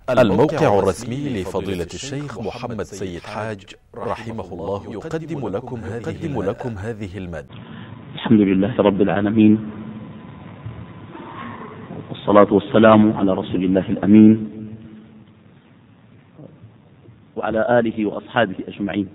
الموقع الرسمي لفضيلة الشيخ محمد سيد حاج رحمه الله يقدم لكم هذه المادة. الحمد لله رب العالمين، والصلاة والسلام على رسول الله الأمين وعلى آله وأصحابه أجمعين.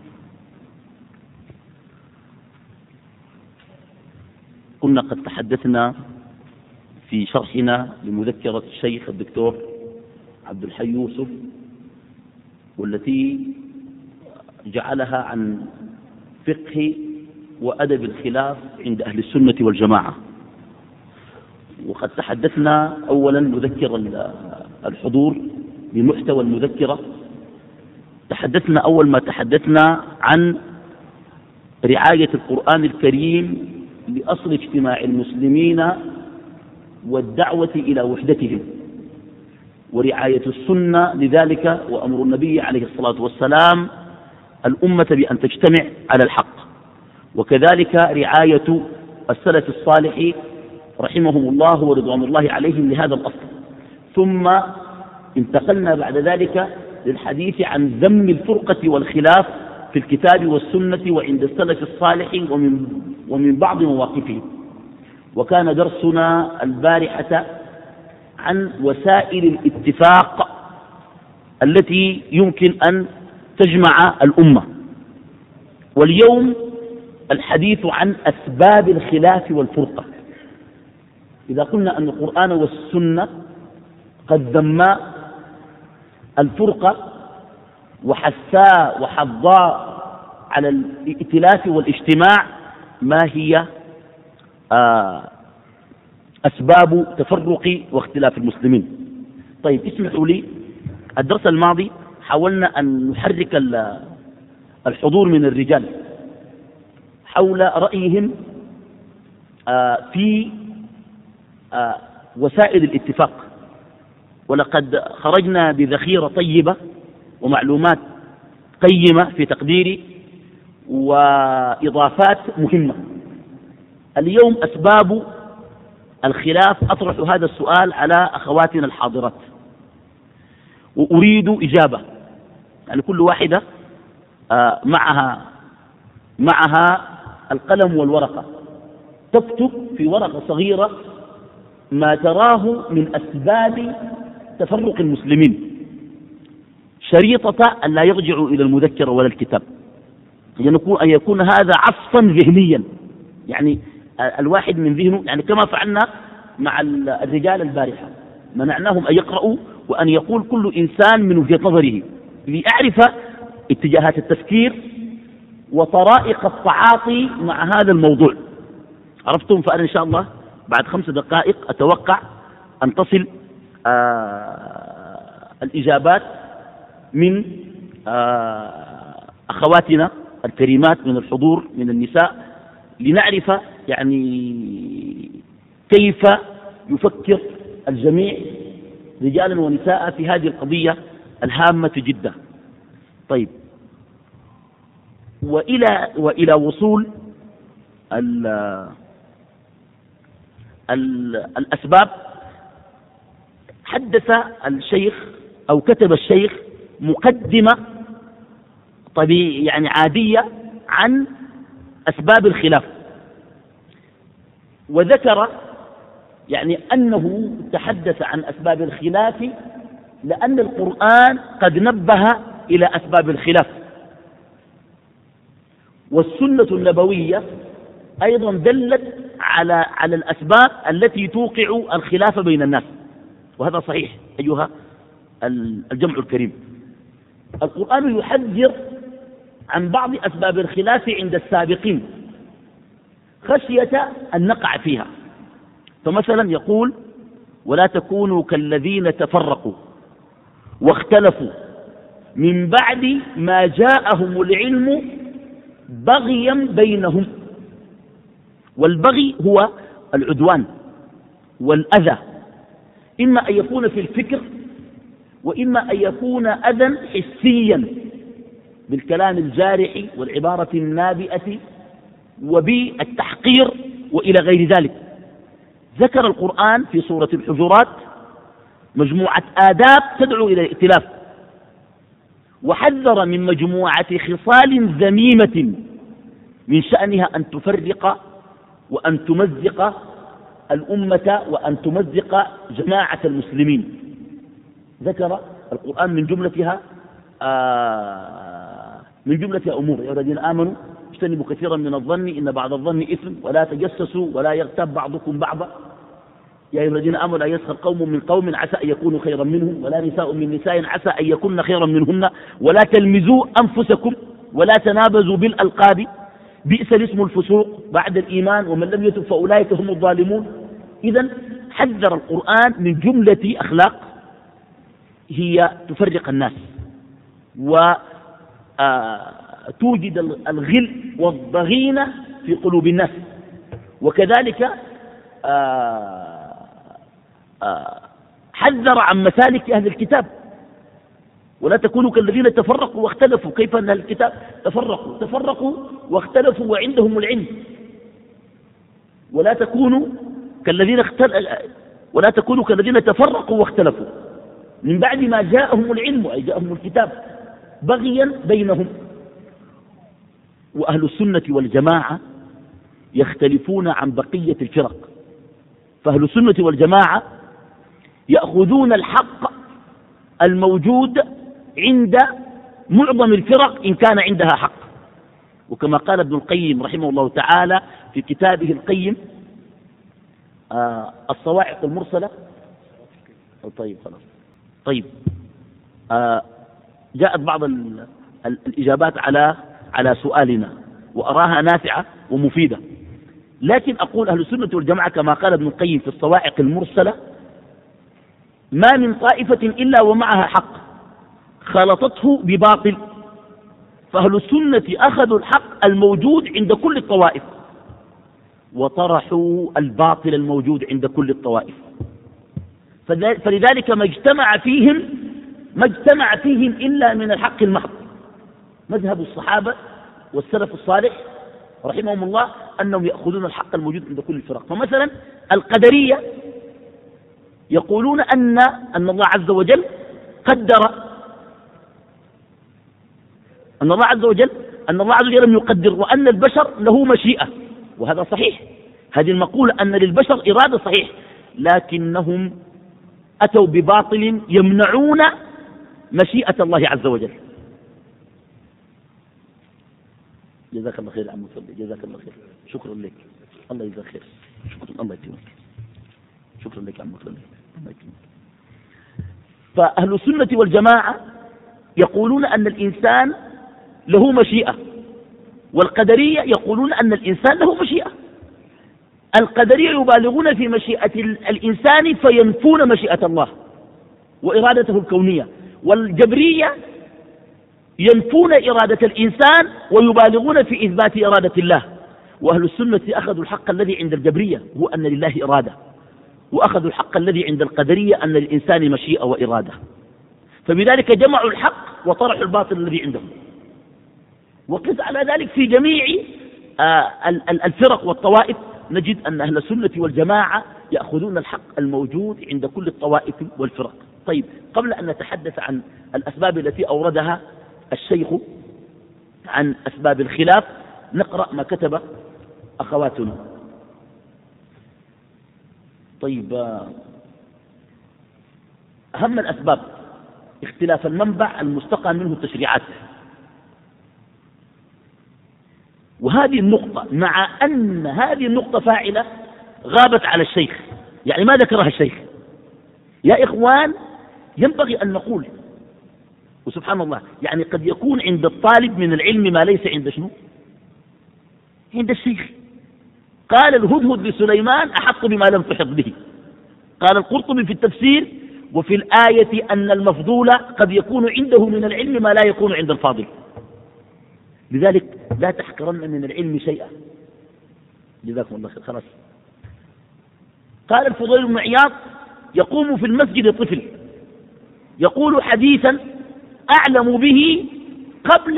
كنا قد تحدثنا في شرحنا لمذكرة الشيخ الدكتور عبد الحي يوسف، والتي جعلها عن فقه وأدب الخلاف عند أهل السنة والجماعة. وقد تحدثنا أولا نذكر الحضور بمحتوى المذكرة. تحدثنا أول ما تحدثنا عن رعاية القرآن الكريم لأصل اجتماع المسلمين والدعوة إلى وحدتهم، ورعاية السنة لذلك، وأمر النبي عليه الصلاة والسلام الأمة بأن تجتمع على الحق، وكذلك رعاية السلف الصالح رحمهم الله ورضوان الله عليهم لهذا الأصل. ثم انتقلنا بعد ذلك للحديث عن ذم الفرقة والخلاف في الكتاب والسنة وعند السلف الصالح ومن بعض مواقفهم. وكان درسنا البارحة عن وسائل الاتفاق التي يمكن أن تجمع الأمة، واليوم الحديث عن أسباب الخلاف والفرقة. إذا قلنا أن القرآن والسنة قد ذما الفرقة وحثا وحضا على الائتلاف والاجتماع، ما هي أسباب تفرق واختلاف المسلمين؟ طيب، اسمحوا لي، الدرس الماضي حاولنا أن نحرك الحضور من الرجال حول رأيهم في وسائل الاتفاق، ولقد خرجنا بذخيرة طيبة ومعلومات قيمة في تقديري وإضافات مهمة. اليوم أسباب الخلاف أطرح هذا السؤال على أخواتنا الحاضرات، وأريد إجابة، يعني كل واحدة معها القلم والورقة، تكتب في ورقة صغيرة ما تراه من أسباب تفرق المسلمين، شريطة أن لا يرجعوا إلى المذكرة ولا الكتاب، أن يكون هذا عصفا ذهنيا، يعني الواحد من ذهنه، يعني كما فعلنا مع الرجال البارحة، منعناهم أن يقرأوا وأن يقول كل إنسان من وجهة نظره لأعرف اتجاهات التفكير وطرائق التعاطي مع هذا الموضوع. عرفتم؟ فأنا إن شاء الله بعد 5 دقائق أتوقع أن تصل الإجابات من أخواتنا الكريمات من الحضور من النساء، لنعرف يعني كيف يفكر الجميع رجالا ونساء في هذه القضية الهامة جدا. طيب، وإلى وصول الأسباب، حدث الشيخ أو كتب الشيخ مقدمة يعني عادية عن أسباب الخلاف، وذكر يعني أنه تحدث عن أسباب الخلاف لأن القرآن قد نبه إلى أسباب الخلاف، والسنة النبوية أيضا دلت على الأسباب التي توقع الخلاف بين الناس، وهذا صحيح أيها الجمع الكريم. القرآن يحذر عن بعض أسباب الخلاف عند السابقين خشية أن نقع فيها، فمثلا يقول: ولا تكونوا كالذين تفرقوا واختلفوا من بعد ما جاءهم العلم بغيا بينهم. والبغي هو العدوان والأذى، إما أن يكون في الفكر، وإما أن يكون أذى حسيا بالكلام الجارح والعبارة النابئة وبالتحقير وإلى غير ذلك. ذكر القرآن في سورة الحجرات مجموعة آداب تدعو إلى الائتلاف، وحذر من مجموعة خصال ذميمة من شأنها أن تفرق وأن تمزق الأمة وأن تمزق جماعة المسلمين. ذكر القرآن من جملتها أمور: يا الذين آمنوا اجتنبوا كثيرا من الظن إن بعض الظن إثم ولا تجسسوا ولا يغتاب بعضكم بعضا، يا أيها الذين آمنوا لا يسخر قوم من قوم عسى أن يكونوا خيرا منهم ولا نساء من نساء عسى أن يكون خيرا منهن ولا تلمزوا أنفسكم ولا تنابزوا بالألقاب بئس الاسم الفسوق بعد الإيمان ومن لم يتب فأولئك هم الظالمون. إذن حذر القرآن من جملة أخلاق هي تفرق الناس وتوجد الغل والضغينة في قلوب الناس، وكذلك حذر عن مسالك أهل الكتاب: ولا تكونوا كالذين تفرقوا واختلفوا. كيف أن أهل الكتاب تفرقوا واختلفوا وعندهم العلم؟ ولا تكونوا كالذين تفرقوا واختلفوا من بعد ما جاءهم العلم، أي جاءهم الكتاب، بغيا بينهم. وأهل السنة والجماعة يختلفون عن بقية الفرق، فأهل السنة والجماعة يأخذون الحق الموجود عند معظم الفرق إن كان عندها حق. وكما قال ابن القيم رحمه الله تعالى في كتابه القيم الصواعق المرسلة. طيب خلاص. طيب جاءت بعض الإجابات على سؤالنا وأراها نافعة ومفيدة، لكن أقول أهل السنة والجماعة كما قال ابن القيم في الصواعق المرسلة: ما من طائفة إلا ومعها حق خلطته بباطل، فأهل السنة أخذوا الحق الموجود عند كل الطوائف وطرحوا الباطل الموجود عند كل الطوائف. فلذلك ما اجتمع فيهم إلا من الحق المحض. مذهب الصحابة والسلف الصالح رحمهم الله أنهم يأخذون الحق الموجود عند كل الفرق. فمثلا القدرية يقولون أن الله عز وجل قدر، أن الله عز وجل لم يقدر، وأن البشر له مشيئة، وهذا صحيح. هذه المقولة أن للبشر إرادة صحيح، لكنهم أتوا بباطل يمنعون مشيئة الله عز وجل. جزاك الله خير عم مصلي، جزاك الله خير، شكرا لك، الله يجزاك خير، شكرا، الله يكرمك، شكرا لك عم مصلي، الله يكرمك. فأهل السنة والجماعة يقولون أن الإنسان له مشيئة، والقدرية يقولون أن الإنسان له مشيئة. القدرية يبالغون في مشيئة الإنسان فينفون مشيئة الله وإرادته الكونية، والجبرية ينفون إرادة الإنسان ويبالغون في إثبات إرادة الله. وأهل السنة أخذوا الحق الذي عند الجبرية هو أن لله إرادة، وأخذوا الحق الذي عند القدرية أن للإنسان مشيئة وإرادة، فبذلك جمعوا الحق وطرحوا الباطل الذي عندهم. وقس على ذلك في جميع الفرق والطوائف نجد أن أهل السنة والجماعة يأخذون الحق الموجود عند كل الطوائف والفرق. طيب، قبل أن نتحدث عن الأسباب التي أوردها الشيخ عن أسباب الخلاف، نقرأ ما كتب أخواتنا. طيب، أهم الأسباب اختلاف المنبع المستقى منه التشريعات. وهذه النقطة، مع أن هذه النقطة فاعلة، غابت على الشيخ، يعني ما ذكرها الشيخ. يا إخوان، ينبغي أن نقول، وسبحان الله، يعني قد يكون عند الطالب من العلم ما ليس عند شنو؟ عند الشيخ. قال الهدهد لسليمان: أحط بما لم تحط به. قال القرطبي في التفسير: وفي الآية أن المفضول قد يكون عنده من العلم ما لا يكون عند الفاضل. لذلك لا تحقرن من العلم شيئا. جزاكم الله خير. خلاص. قال الفضيل بن عياض: يقوم في المسجد طفل يقول حديثا أعلم به قبل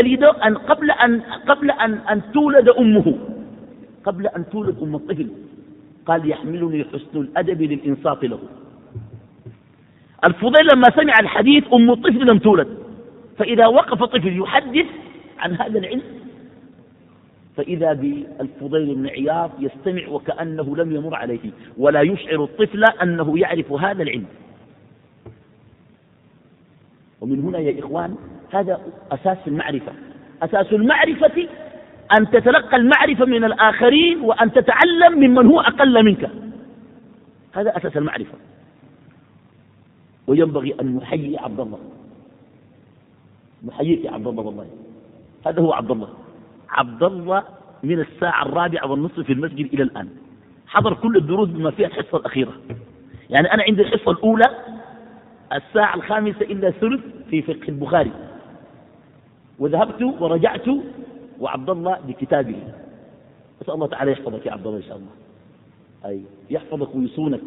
أن تولد أمه، قبل أن تولد أم الطفل. قال: يحملني حسن الأدب للإنصات له. الفضيل لما سمع الحديث أم الطفل لم تولد، فإذا وقف طفل يحدث عن هذا العلم فإذا بالفضيل بن عياض يستمع وكأنه لم يمر عليه، ولا يشعر الطفل أنه يعرف هذا العلم. ومن هنا يا إخوان هذا أساس المعرفة. أساس المعرفة أن تتلقى المعرفة من الآخرين وأن تتعلم ممن هو أقل منك، هذا أساس المعرفة. وينبغي أن نحيي عبد الله، نحييك يا عبد الله، والله هذا هو عبد الله. عبد الله من الساعة 4:15 في المسجد إلى الآن حضر كل الدروس بما فيها الحصة الأخيرة. يعني أنا عندي الحصة الأولى 5:05 في فقه البخاري، وذهبت ورجعت وعبد الله بكتابه. أسأل الله تعالى يحفظك يا عبد الله إن شاء الله، أي يحفظك ويصونك.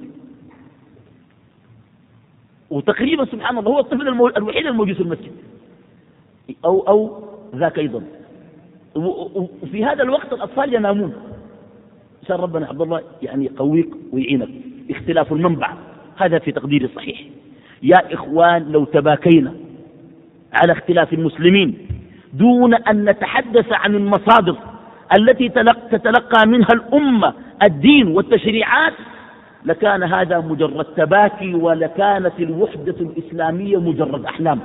وتقريبا سبحان الله هو الطفل الوحيد الموجود في المسجد أو ذاك أيضا. وفي هذا الوقت الأطفال ينامون. إن شاء ربنا عبد الله يعني يقويك ويعينك. اختلاف المنبع هذا في تقدير الصحيح. يا إخوان لو تباكينا على اختلاف المسلمين دون أن نتحدث عن المصادر التي تتلقى منها الأمة الدين والتشريعات لكان هذا مجرد تباكي، ولكانت الوحدة الإسلامية مجرد أحلام.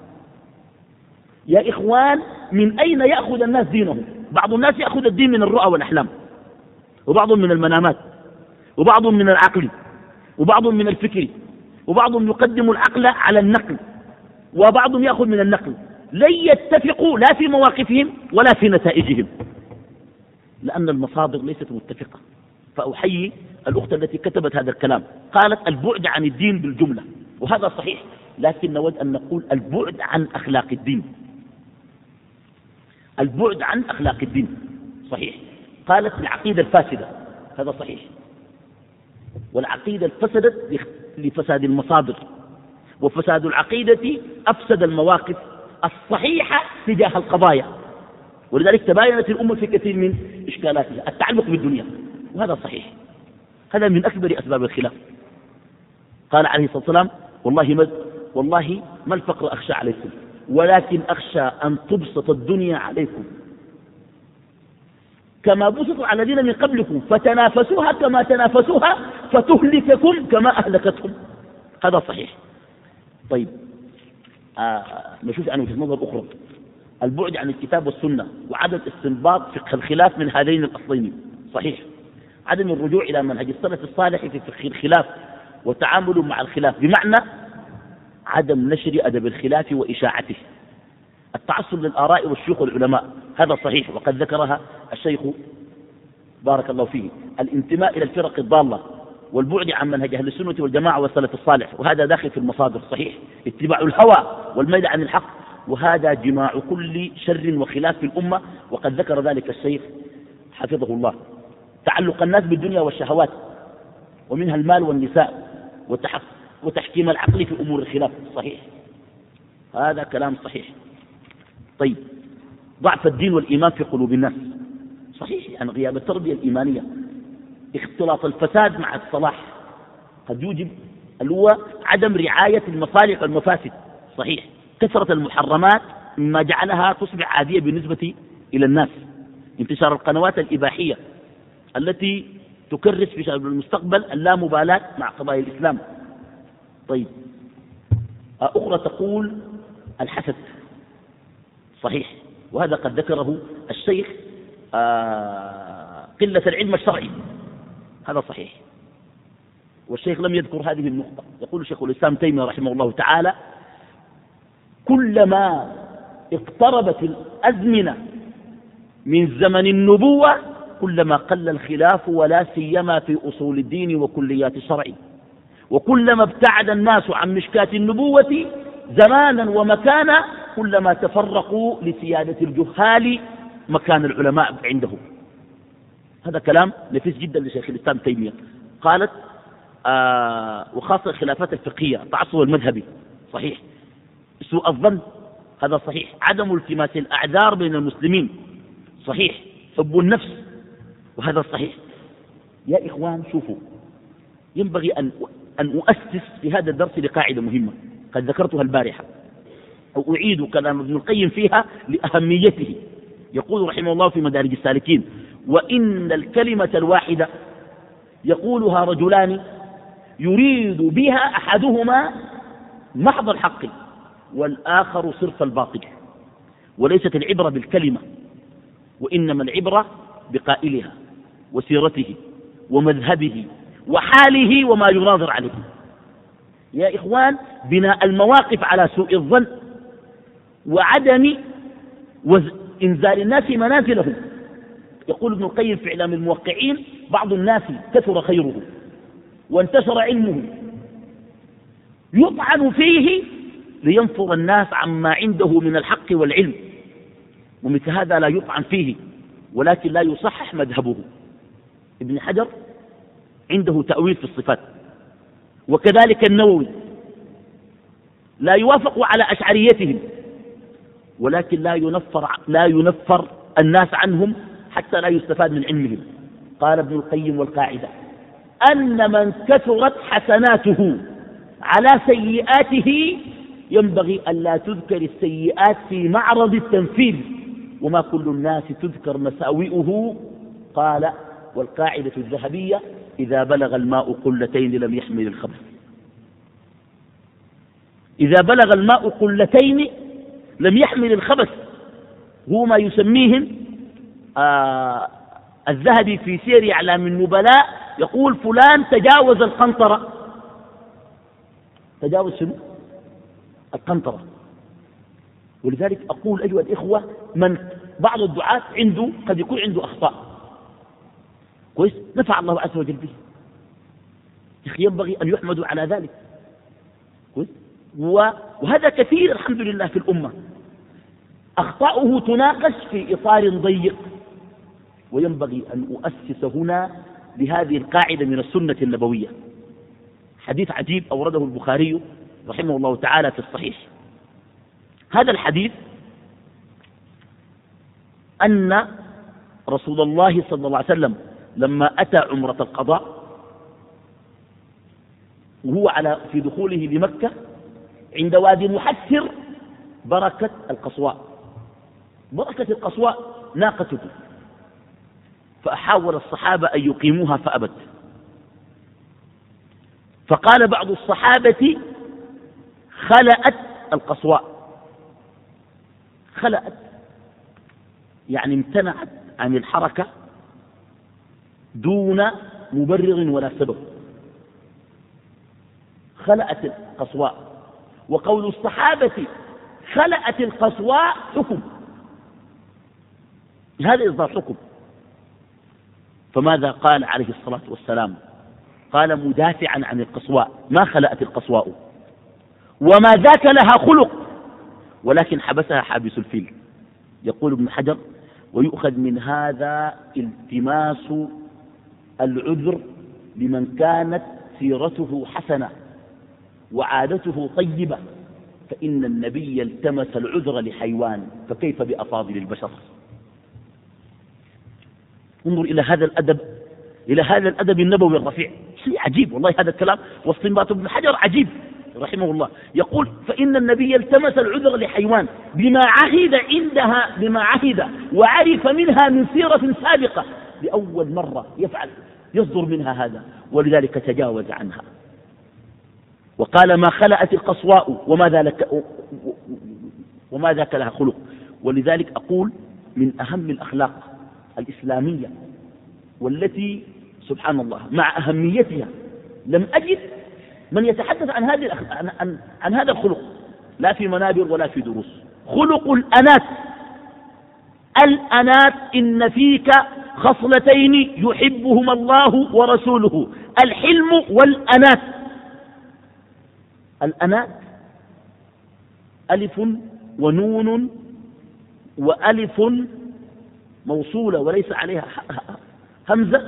يا إخوان من أين يأخذ الناس دينهم؟ بعض الناس يأخذ الدين من الرؤى والأحلام، وبعضهم من المنامات، وبعضهم من العقل، وبعضهم من الفكر، وبعضهم يقدم العقل على النقل، وبعضهم يأخذ من النقل. لن يتفقوا لا في مواقفهم ولا في نتائجهم لأن المصادر ليست متفقة. فأحيي الأخت التي كتبت هذا الكلام، قالت البعد عن الدين بالجملة، وهذا صحيح، لكن نود أن نقول البعد عن أخلاق الدين. البعد عن أخلاق الدين صحيح. قالت العقيدة الفاسدة، هذا صحيح، والعقيدة فسدت لفساد المصادر، وفساد العقيدة أفسد المواقف الصحيحة تجاه القضايا، ولذلك تباينت الأمة في كثير من إشكالاتها. التعلق بالدنيا، وهذا صحيح، هذا من أكبر أسباب الخلاف. قال عليه الصلاة والسلام والله ما الفقر أخشى عليكم ولكن أخشى أن تبسط الدنيا عليكم كما بسط على الذين من قبلكم فتنافسوها كما تنافسوها فتهلككم كما أهلكتهم. هذا صحيح. طيب نشوف عن وجهة نظر أخرى، البعد عن الكتاب والسنة وعدم استنباط فقه الخلاف من هذين الأصلين صحيح. عدم الرجوع إلى منهج السلف الصالح في فقه الخلاف وتعامله مع الخلاف، بمعنى عدم نشر أدب الخلاف وإشاعته. التعصب للآراء والشيوخ والعلماء، هذا صحيح وقد ذكرها الشيخ بارك الله فيه. الانتماء إلى الفرق الضالة والبعد عن منهج أهل السنة والجماعة والسلف الصالح، وهذا داخل في المصادر صحيح. اتباع الهوى والميل عن الحق، وهذا جماع كل شر وخلاف في الأمة، وقد ذكر ذلك الشيخ حفظه الله. تعلق الناس بالدنيا والشهوات ومنها المال والنساء وتحكيم العقل في أمور الخلاف صحيح، هذا كلام صحيح. طيب ضعف الدين والإيمان في قلوب الناس صحيح، يعني غياب التربية الإيمانية، اختلاط الفساد مع الصلاح قد يوجب عدم رعاية المصالح والمفاسد صحيح. كثرة المحرمات مما جعلها تصبح عادية بالنسبة إلى الناس. انتشار القنوات الإباحية التي تكرس في المستقبل اللامبالاة مع قضايا الإسلام. طيب أخرى تقول الحسد صحيح، وهذا قد ذكره الشيخ. قلة العلم الشرعي، هذا صحيح، والشيخ لم يذكر هذه النقطة. يقول شيخ الإسلام تيمية رحمه الله تعالى كلما اقتربت الأزمنة من زمن النبوة كلما قل الخلاف، ولا سيما في أصول الدين وكليات الشرع، وكلما ابتعد الناس عن مشكات النبوة زمانا ومكانا كلما تفرقوا لسيادة الجهال مكان العلماء عندهم. هذا كلام نفيس جدا لشيخ الإسلام تيمية. قالت وخاصة الخلافات الفقهية، التعصب المذهبي صحيح، سوء الظن هذا صحيح، عدم التماس الأعذار بين المسلمين صحيح، حب النفس وهذا صحيح. يا إخوان شوفوا، ينبغي أن أن أؤسس في هذا الدرس لقاعدة مهمة قد ذكرتها البارحة، أو أعيد كلام ابن القيم فيها لأهميته. يقول رحمه الله في مدارج السالكين: وإن الكلمة الواحدة يقولها رجلان يريد بها أحدهما محض الحق والآخر صرف الباطل، وليست العبرة بالكلمة، وإنما العبرة بقائلها وسيرته ومذهبه وحاله وما يناظر عليه. يا إخوان، بناء المواقف على سوء الظن وعدم إنزال الناس منازلهم. يقول ابن القيم في إعلام الموقعين: بعض الناس كثر خيره وانتشر علمه يطعن فيه لينفر الناس عما عنده من الحق والعلم، ومثل هذا لا يطعن فيه ولكن لا يصحح مذهبه. ابن حجر عنده تأويل في الصفات، وكذلك النووي لا يوافق على أشعريتهم، ولكن لا ينفر الناس عنهم حتى لا يستفاد من علمهم. قال ابن القيم: والقاعدة أن من كثرت حسناته على سيئاته ينبغي أن لا تذكر السيئات في معرض التنفيذ، وما كل الناس تذكر مساوئه. قال: والقاعدة الذهبية: إذا بلغ الماء قلتين لم يحمل الخبث. إذا بلغ الماء قلتين لم يحمل الخبث، هو ما يسميهم الذهبي في سير أعلام النبلاء، يقول: فلان تجاوز القنطرة. تجاوز شنو؟ القنطرة. ولذلك أقول أيها الإخوة، من بعض الدعاة عنده قد يكون عنده أخطاء، كويس، نفع الله عز وجل به، ينبغي أن يحمدوا على ذلك، كويس. وهذا كثير الحمد لله في الأمة، أخطاؤه تناقش في إطار ضيق، وينبغي أن أؤسس هنا لهذه القاعدة من السنة النبوية. حديث عجيب أورده البخاري رحمه الله تعالى في الصحيح. هذا الحديث أن رسول الله صلى الله عليه وسلم لما أتى عمرة القضاء وهو في دخوله لمكة عند وادي محسر بركة القصواء. بركة القصواء ناقته، فأحاول الصحابة أن يقيموها فأبت. فقال بعض الصحابة: خلأت القصواء. خلأت يعني امتنعت عن الحركة دون مبرر ولا سبب. خلأت القصواء. وقول الصحابة خلأت القصواء حكم، هذا إصدار حكم. فماذا قال عليه الصلاة والسلام؟ قال مدافعا عن القصواء: ما خلأت القصواء وما ذاك لها خلق، ولكن حبسها حابس الفيل. يقول ابن حجر: ويؤخذ من هذا التماس العذر لمن كانت سيرته حسنة وعادته طيبة، فإن النبي التمس العذر لحيوان، فكيف بأفاضل البشر؟ انظر إلى هذا الأدب النبوي الرفيع، شيء عجيب والله. هذا الكلام واستنباط ابن حجر عجيب رحمه الله. يقول: فإن النبي التمس العذر لحيوان بما عهد وعرف منها من سيرة سابقة، لأول مرة يصدر منها هذا، ولذلك تجاوز عنها. وقال: ما خلأت القصواء وما ذاك لها خلق. ولذلك أقول من أهم الأخلاق الإسلامية، والتي سبحان الله مع أهميتها لم أجد من يتحدث عن هذا الخلق، لا في منابر ولا في دروس. خلق الأنات. الأنات: إن فيك خصلتين يحبهما الله ورسوله: الحلم والأنات. الأنات ألف ونون وألف موصولة وليس عليها همزة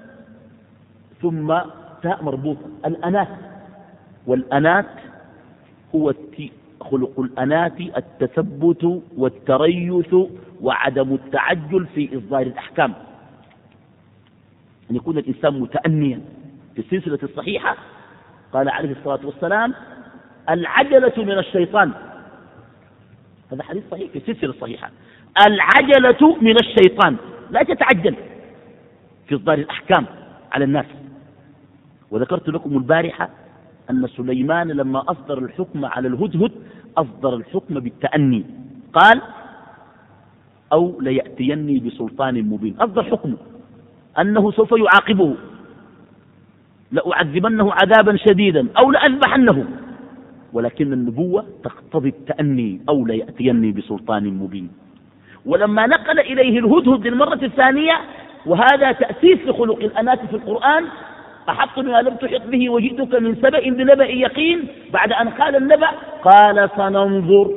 ثم تاء مربوطة. الأنات. والأنات هو خلق الأنات التثبت والتريث وعدم التعجل في إصدار الأحكام، أن يكون الإنسان متأنيا في السلسلة الصحيحة قال عليه الصلاة والسلام: العجلة من الشيطان. هذا حديث صحيح في السلسلة الصحيحة. العجلة من الشيطان، لا تتعجل في إصدار الأحكام على الناس. وذكرت لكم البارحة أن سليمان لما أصدر الحكم على الهدهد أصدر الحكم بالتأني، قال: أو ليأتيني بسلطان مبين. أصدر حكمه أنه سوف يعاقبه، لأعذبنه عذابا شديدا أو لأذبحنه. ولكن النبوة تقتضي التأني، أو ليأتيني بسلطان مبين. ولما نقل إليه الهدهد للمرة الثانية، وهذا تأسيس لخلق الأنات في القرآن: أحط بما لم تحط به وجئتك من سبأ بنبأ يقين، بعد أن قال النبأ قال: سننظر.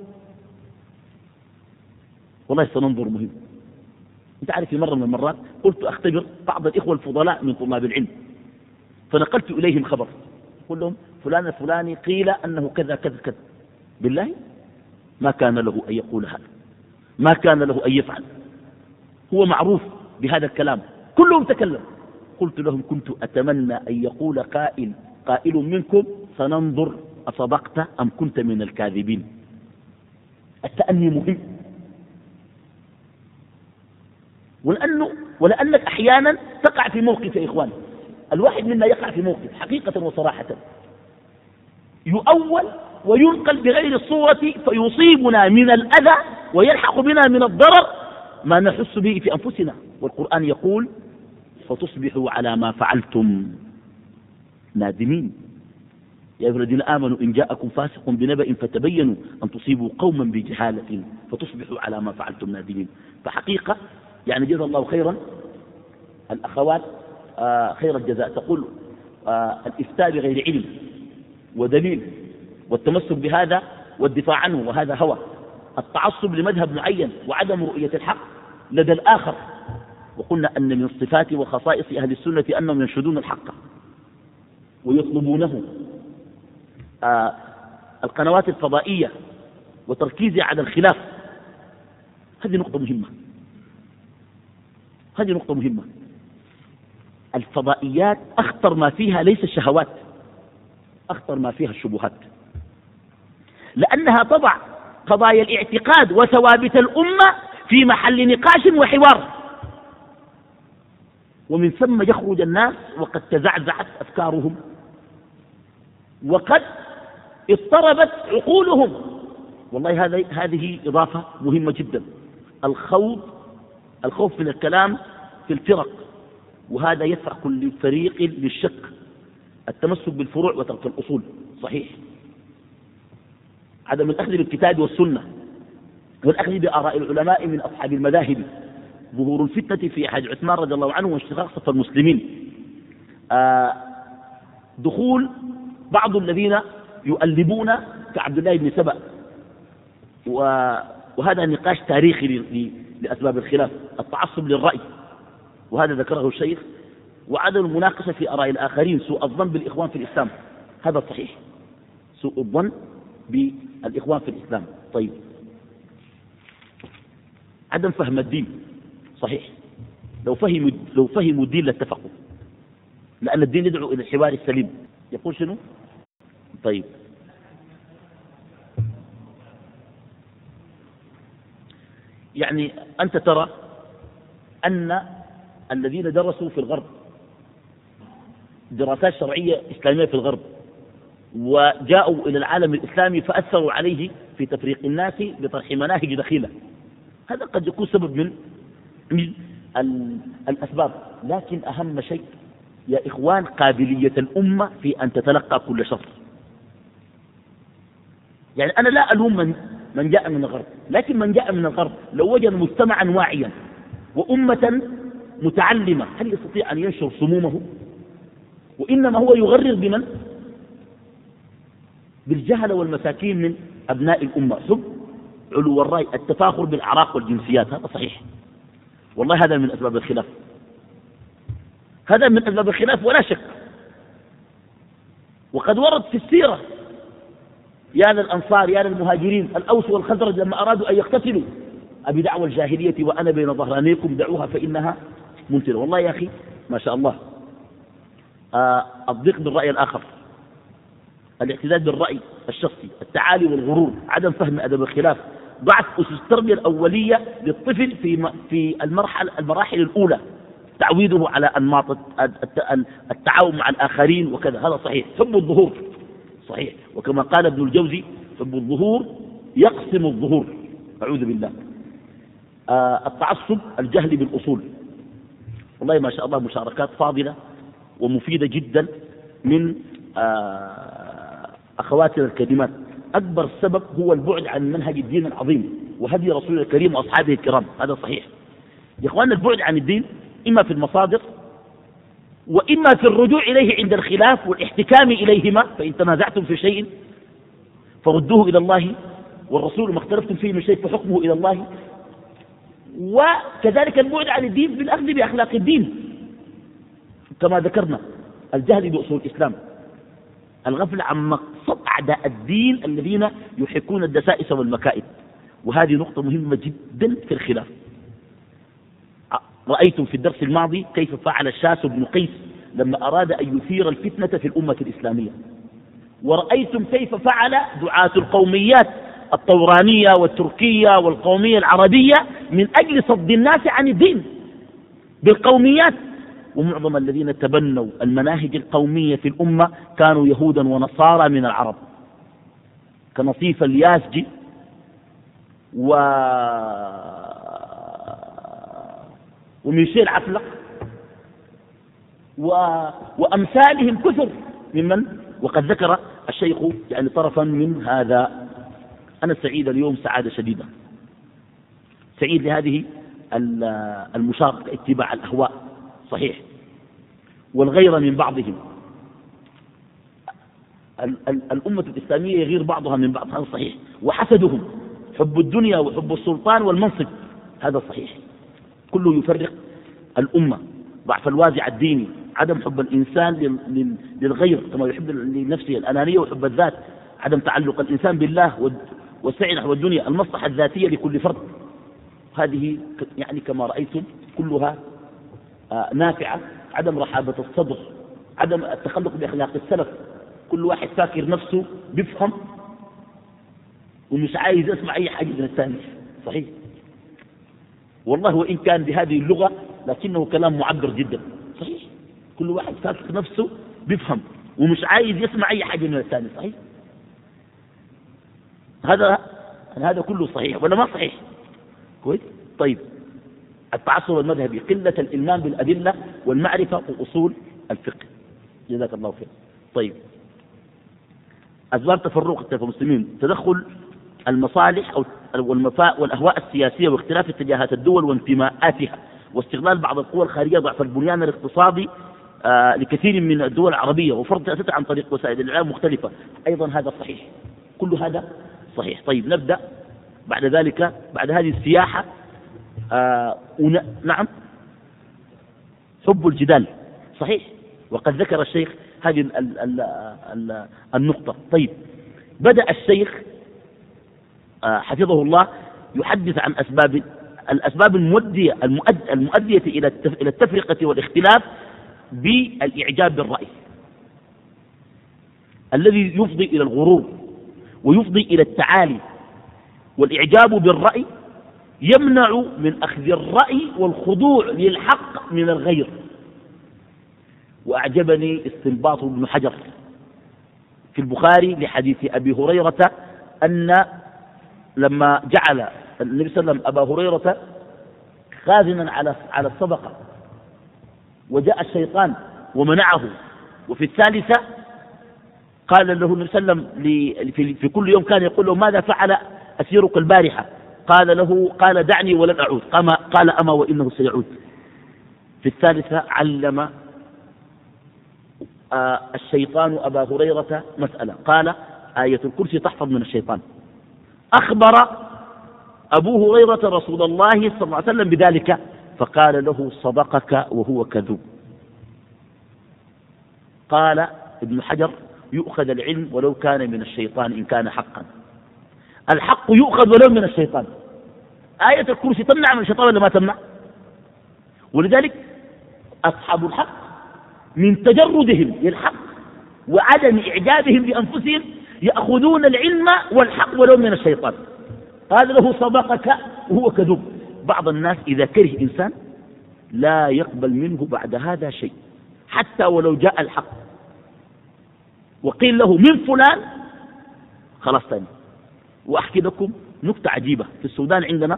والله سننظر مهم. أنت عارف في مرة من المرات قلت أختبر بعض الإخوة الفضلاء من طلاب العلم، فنقلت إليهم خبر، قل لهم: فلان الفلاني قيل أنه كذا كذا كذا. بالله ما كان له أن يقول هذا، ما كان له أن يفعل، هو معروف بهذا الكلام، كلهم تكلم. قلت لهم: كنت أتمنى أن يقول قائل منكم: سننظر أصدقت أم كنت من الكاذبين. التأني مهم. ولأنك أحيانا تقع في موقف يا إخوان، الواحد منا يقع في موقف حقيقة وصراحة يؤول وينقل بغير الصورة، فيصيبنا من الأذى ويلحق بنا من الضرر ما نحس به في أنفسنا. والقرآن يقول: فتصبحوا على ما فعلتم نادمين. يا أيها الذين آمنوا إن جاءكم فاسق بنبأ فتبينوا أن تصيبوا قوما بجهالة فتصبحوا على ما فعلتم نادمين. فحقيقة يعني جزا الله خيرا الأخوات خير الجزاء، تقول: الإفتاء بغير علم ودليل والتمسك بهذا والدفاع عنه، وهذا هوى. التعصب لمذهب معين وعدم رؤية الحق لدى الآخر. وقلنا أن من صفات وخصائص أهل السنة أنهم ينشدون الحق ويطلبونه. القنوات الفضائية وتركيزها على الخلاف، هذه نقطة مهمة، هذه نقطة مهمة. الفضائيات أخطر ما فيها ليس الشهوات، أخطر ما فيها الشبهات، لأنها تضع قضايا الاعتقاد وثوابت الأمة في محل نقاش وحوار، ومن ثم يخرج الناس وقد تزعزعت أفكارهم وقد اضطربت عقولهم. والله هذه إضافة مهمة جدا. الخوف من الكلام في الفرق، وهذا يدفع كل فريق للشك. التمسك بالفروع وترك الأصول صحيح. عدم الأخذ بالكتاب والسنة والأخذ بآراء العلماء من أصحاب المذاهب. ظهور الفتنة في عهد عثمان رضي الله عنه وانشقاق صف المسلمين. دخول بعض الذين يؤلبون كعبد الله بن سبأ، وهذا نقاش تاريخي لأسباب الخلاف. التعصب للرأي، وهذا ذكره الشيخ. وعدم المناقشة في آراء الآخرين. سوء الظن بالإخوان في الإسلام، هذا صحيح، سوء الظن بالإخوان في الإسلام. طيب، عدم فهم الدين صحيح. لو فهموا الدين لاتفقوا، لأن الدين يدعو إلى الحوار السليم. يقول شنو؟ طيب، يعني أنت ترى أن الذين درسوا في الغرب دراسات شرعية إسلامية في الغرب وجاءوا إلى العالم الإسلامي فأثروا عليه في تفريق الناس بطرح مناهج دخيلة، هذا قد يكون سبب من الأسباب. لكن أهم شيء يا إخوان قابلية الأمة في أن تتلقى كل شر. يعني أنا لا ألوم من جاء من الغرب، لكن من جاء من الغرب لو وجد مجتمعا واعيا وأمة متعلمة هل يستطيع أن ينشر صمومه؟ وإنما هو يغرر بمن؟ بالجهل والمساكين من أبناء الأمة. حب علو الرأي، التفاخر بالأعراق والجنسيات، هذا صحيح. والله هذا من أسباب الخلاف، هذا من أسباب الخلاف ولا شك. وقد ورد في السيرة يا للأنصار يا للمهاجرين، الأوس والخزرج لما أرادوا أن يقتتلوا أبي دعوى الجاهلية وأنا بين ظهرانيكم دعوها فإنها منتنة. والله يا أخي ما شاء الله، الضيق بالرأي الآخر الاعتداد بالرأي الشخصي، التعالي والغرور، عدم فهم أدب الخلاف، ضعف أسس التربية الأولية للطفل في المراحل الأولى، تعويده على أنماط التعاون مع الآخرين وكذا، هذا صحيح. حب الظهور صحيح، وكما قال ابن الجوزي حب الظهور يقسم الظهور، أعوذ بالله. التعصب الجهل بالأصول، والله ما شاء الله مشاركات فاضلة ومفيدة جدا من أخواتنا الكريمات. أكبر سبب هو البعد عن منهج الدين العظيم وهدي رسول الكريم وأصحابه الكرام، هذا صحيح يا إخواننا. البعد عن الدين إما في المصادر وإما في الرجوع إليه عند الخلاف والاحتكام إليهما، فإن تنازعتم في شيء فردوه إلى الله والرسول، ما اختلفتم فيه من شيء فحكمه إلى الله. وكذلك البعد عن الدين بالأخذ بأخلاق الدين كما ذكرنا، الجهل بأصول الإسلام، الغفلة عن مقصد أعداء الدين الذين يحكون الدسائس والمكائد، وهذه نقطة مهمة جدا في الخلاف. رأيتم في الدرس الماضي كيف فعل الشاس بن قيس لما أراد أن يثير الفتنة في الأمة الإسلامية، ورأيتم كيف فعل دعاة القوميات الطورانية والتركية والقومية العربية من أجل صد الناس عن الدين بالقوميات. ومعظم الذين تبنوا المناهج القومية في الأمة كانوا يهودا ونصارى من العرب، كنصيف الياسجي وميشيل عفلق وأمثالهم كثر ممن، وقد ذكر الشيخ يعني طرفا من هذا. أنا سعيد اليوم سعادة شديدة، سعيد لهذه المشاركة، اتباع الأهواء صحيح، والغيرة من بعضهم. الأمة الإسلامية يغير بعضها من بعض، هذا صحيح، وحسدهم، حب الدنيا وحب السلطان والمنصب، هذا صحيح، كله يفرق الأمة. ضعف الوازع الديني، عدم حب الإنسان للغير كما يحب لنفسه، الأنانية وحب الذات، عدم تعلق الإنسان بالله والسعي نحو الدنيا، المصلحة الذاتية لكل فرد، هذه يعني كما رأيتم كلها نافعة. عدم رحابة الصدر، عدم التخلق بأخلاق السلف، كل واحد فاكر نفسه بيفهم ومش عايز يسمع أي حاجة من الثاني، صحيح والله، وإن كان بهذه اللغة لكنه كلام معبر جدا، صحيح، كل واحد فاكر نفسه بيفهم ومش عايز يسمع أي حاجة من الثاني، صحيح، هذا كله صحيح ولا ما صحيح؟ كويس. طيب، التعصب المذهبي، قلة الإلمام بالأدلة والمعرفة وأصول الفقه، جزاك الله خير. طيب، أسباب تفرق المسلمين، تدخل المصالح والأهواء السياسية واختلاف اتجاهات الدول وانتماءاتها، واستغلال بعض القوى الخارجية، ضعف البنيان الاقتصادي لكثير من الدول العربية، وفرض سياستها عن طريق وسائل الإعلام مختلفة، أيضا هذا صحيح، كل هذا صحيح. طيب، نبدأ بعد ذلك، بعد هذه السياحة. نعم، حب الجدال صحيح، وقد ذكر الشيخ هذه النقطة. طيب، بدأ الشيخ حفظه الله يحدث عن الأسباب المؤدية إلى التفرقة والاختلاف بالإعجاب بالرأي، الذي يفضي إلى الغرور ويفضي إلى التعالي. والإعجاب بالرأي يمنع من أخذ الرأي والخضوع للحق من الغير. وأعجبني استنباط ابن حجر في البخاري لحديث أبي هريرة أن لما جعل النبي صلى الله عليه وسلم أبا هريرة خازنا على الصدقة، وجاء الشيطان ومنعه، وفي الثالثة قال له النبي صلى الله عليه وسلم في كل يوم كان يقول له: ماذا فعل أسيرك البارحة؟ قال: دعني ولن أعود. قال: أما وإنه سيعود. في الثالثة علم الشيطان أبا هريرة مسألة، قال: آية الكرسي تحفظ من الشيطان. أخبر أبو هريرة رسول الله صلى الله عليه وسلم بذلك، فقال له: صدقك وهو كذوب. قال ابن حجر: يؤخذ العلم ولو كان من الشيطان إن كان حقا. الحق يؤخذ ولو من الشيطان. آية الكرسي تمنع من الشيطان ولا ما تمنع؟ ولذلك أصحاب الحق من تجردهم للحق وعدم إعجابهم بأنفسهم يأخذون العلم والحق ولو من الشيطان. هذا له صدقك وهو كذوب. بعض الناس إذا كره إنسان لا يقبل منه بعد هذا شيء حتى ولو جاء الحق وقيل له من فلان خلاص ثاني. وأحكي لكم نكتة عجيبة. في السودان عندنا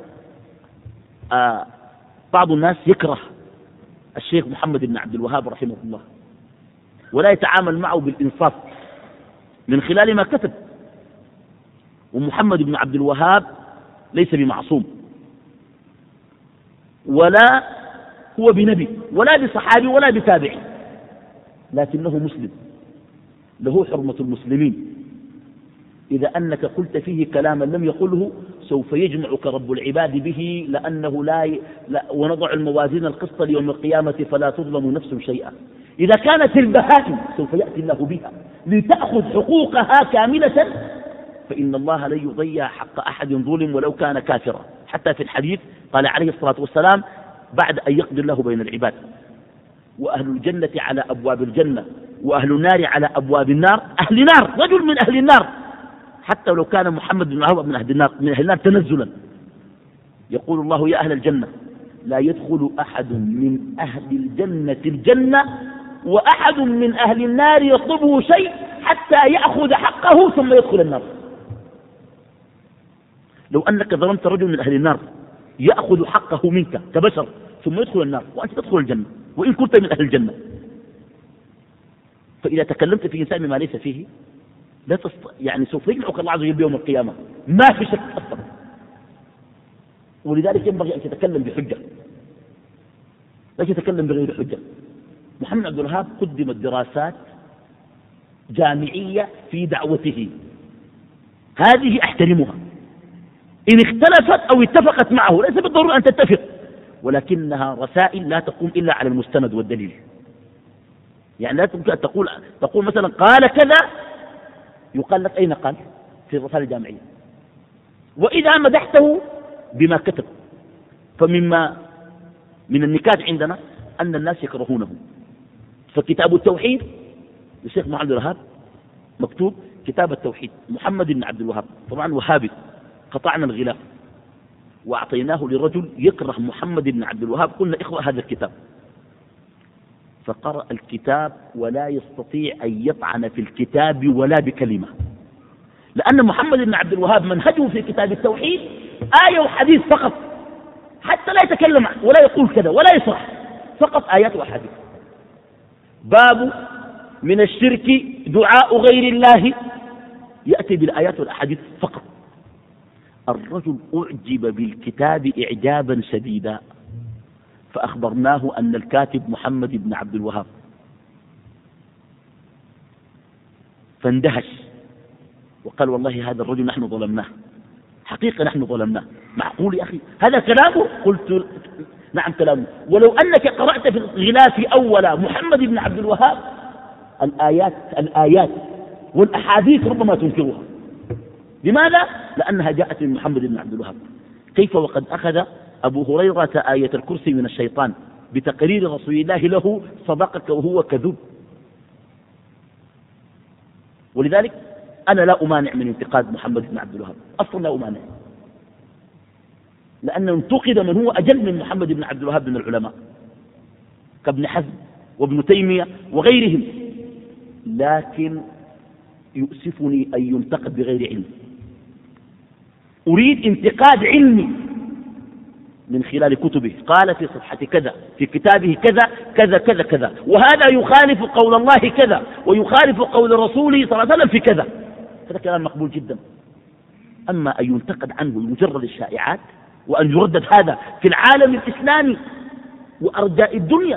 بعض الناس يكره الشيخ محمد بن عبد الوهاب رحمه الله ولا يتعامل معه بالإنصاف من خلال ما كتب. ومحمد بن عبد الوهاب ليس بمعصوم ولا هو بنبي ولا بصحابي ولا بتابعي، لكنه مسلم له حرمة المسلمين. إذا أنك قلت فيه كلاما لم يقله سوف يجمعك رب العباد به، لأنه لا ونضع الموازين القسط ليوم القيامة فلا تظلم نفس شيئا. إذا كانت البهائم سوف يأتي الله بها لتأخذ حقوقها كاملة، فإن الله لن يضيع حق أحد ظلم ولو كان كافرا. حتى في الحديث قال عليه الصلاة والسلام بعد أن يقضي الله بين العباد وأهل الجنة على أبواب الجنة وأهل النار على أبواب النار، أهل نار رجل من أهل النار حتى لو كان محمد بن عوض من أهل النار تنزلا، يقول الله يا أهل الجنة لا يدخل أحد من أهل الجنة الجنة وأحد من أهل النار يطلبه شيء حتى يأخذ حقه ثم يدخل النار. لو أنك ظلمت رجل من أهل النار يأخذ حقه منك كبشر ثم يدخل النار وأنت تدخل الجنة وإن كنت من أهل الجنة، فإذا تكلمت في إنسان ما ليس فيه لا يعني سوف يجمعك الله عز وجل يوم القيامة ما في شك أصلا. ولذلك ينبغي أن تتكلم بحجة لا تتكلم بغير حجة. محمد عبد الوهاب قدمت دراسات جامعية في دعوته، هذه أحترمها إن اختلفت أو اتفقت معه، ليس بالضرورة أن تتفق، ولكنها رسائل لا تقوم إلا على المستند والدليل. يعني لا تمكن أن تقول مثلا قال كذا يقال لك أين قال في الرسالة الجامعية، وإذا مدحته بما كتب. فمما من النكات عندنا أن الناس يكرهونه. فكتاب التوحيد للشيخ محمد عبد الوهاب مكتوب كتاب التوحيد محمد بن عبد الوهاب، طبعا وهابي، قطعنا الغلاف وأعطيناه لرجل يكره محمد بن عبد الوهاب، قلنا إخوة هذا الكتاب، فقرأ الكتاب ولا يستطيع أن يطعن في الكتاب ولا بكلمة، لأن محمد بن عبد الوهاب منهجه في كتاب التوحيد آية وحديث فقط، حتى لا يتكلم ولا يقول كذا ولا يصرح، فقط آيات وحديث. باب من الشرك دعاء غير الله، يأتي بالآيات والأحاديث فقط. الرجل أعجب بالكتاب إعجابا شديدا، فأخبرناه أن الكاتب محمد بن عبد الوهاب، فاندهش وقال والله هذا الرجل نحن ظلمناه، حقيقة نحن ظلمناه. معقول يا أخي هذا كلامه؟ قلت نعم كلامه، ولو أنك قرأت في الغلاف أول محمد بن عبد الوهاب الآيات والأحاديث ربما تنكرها. لماذا؟ لأنها جاءت من محمد بن عبد الوهاب. كيف وقد أخذ أبو هريرة آية الكرسي من الشيطان بتقرير رسول الله له صدقك وهو كذوب. ولذلك أنا لا أمانع من انتقاد محمد بن عبد الوهاب، أصلا لا أمانع، لأنه انتقد من هو أجل من محمد بن عبد الوهاب من العلماء كابن حزم وابن تيمية وغيرهم، لكن يؤسفني أن ينتقد بغير علم. أريد انتقاد علمي من خلال كتبه، قال في صفحة كذا في كتابه كذا كذا كذا كذا، وهذا يخالف قول الله كذا ويخالف قول رسوله صلى الله عليه وسلم في كذا، هذا كلام مقبول جدا. أما أن ينتقد عنه مجرد الشائعات وأن يردد هذا في العالم الإسلامي وأرجاء الدنيا،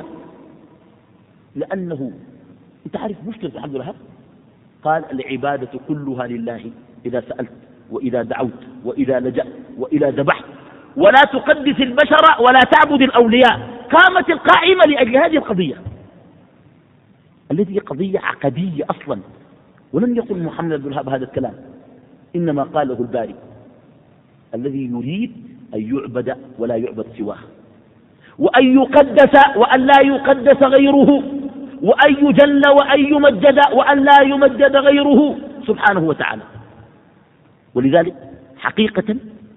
لأنه أنت عارف مشكلة محمد بن الوهاب، قال العبادة كلها لله إذا سألت وإذا دعوت وإذا لجأت وإذا ذبحت، ولا تقدس البشر ولا تعبد الأولياء. قامت القائمة لأجل هذه القضية التي هي قضية عقدية أصلا، ولم يقل محمد بن الوهاب هذا الكلام، إنما قاله الباري الذي يريد أن يعبد ولا يعبد سواه، وأن يقدس وأن لا يقدس غيره، وأن يجل وأن يمجد وأن لا يمجد غيره سبحانه وتعالى. ولذلك حقيقة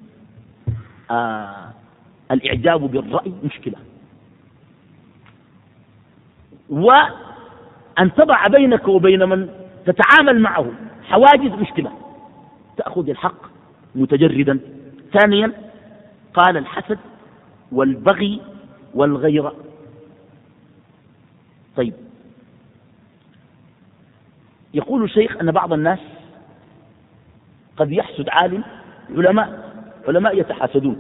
الإعجاب بالرأي مشكلة، وأن تضع بينك وبين من تتعامل معه حواجز مشكلة، تأخذ الحق متجردا. ثانيا قال الحسد والبغي والغيرة. طيب، يقول الشيخ أن بعض الناس قد يحسد عالم، علماء يتحاسدون،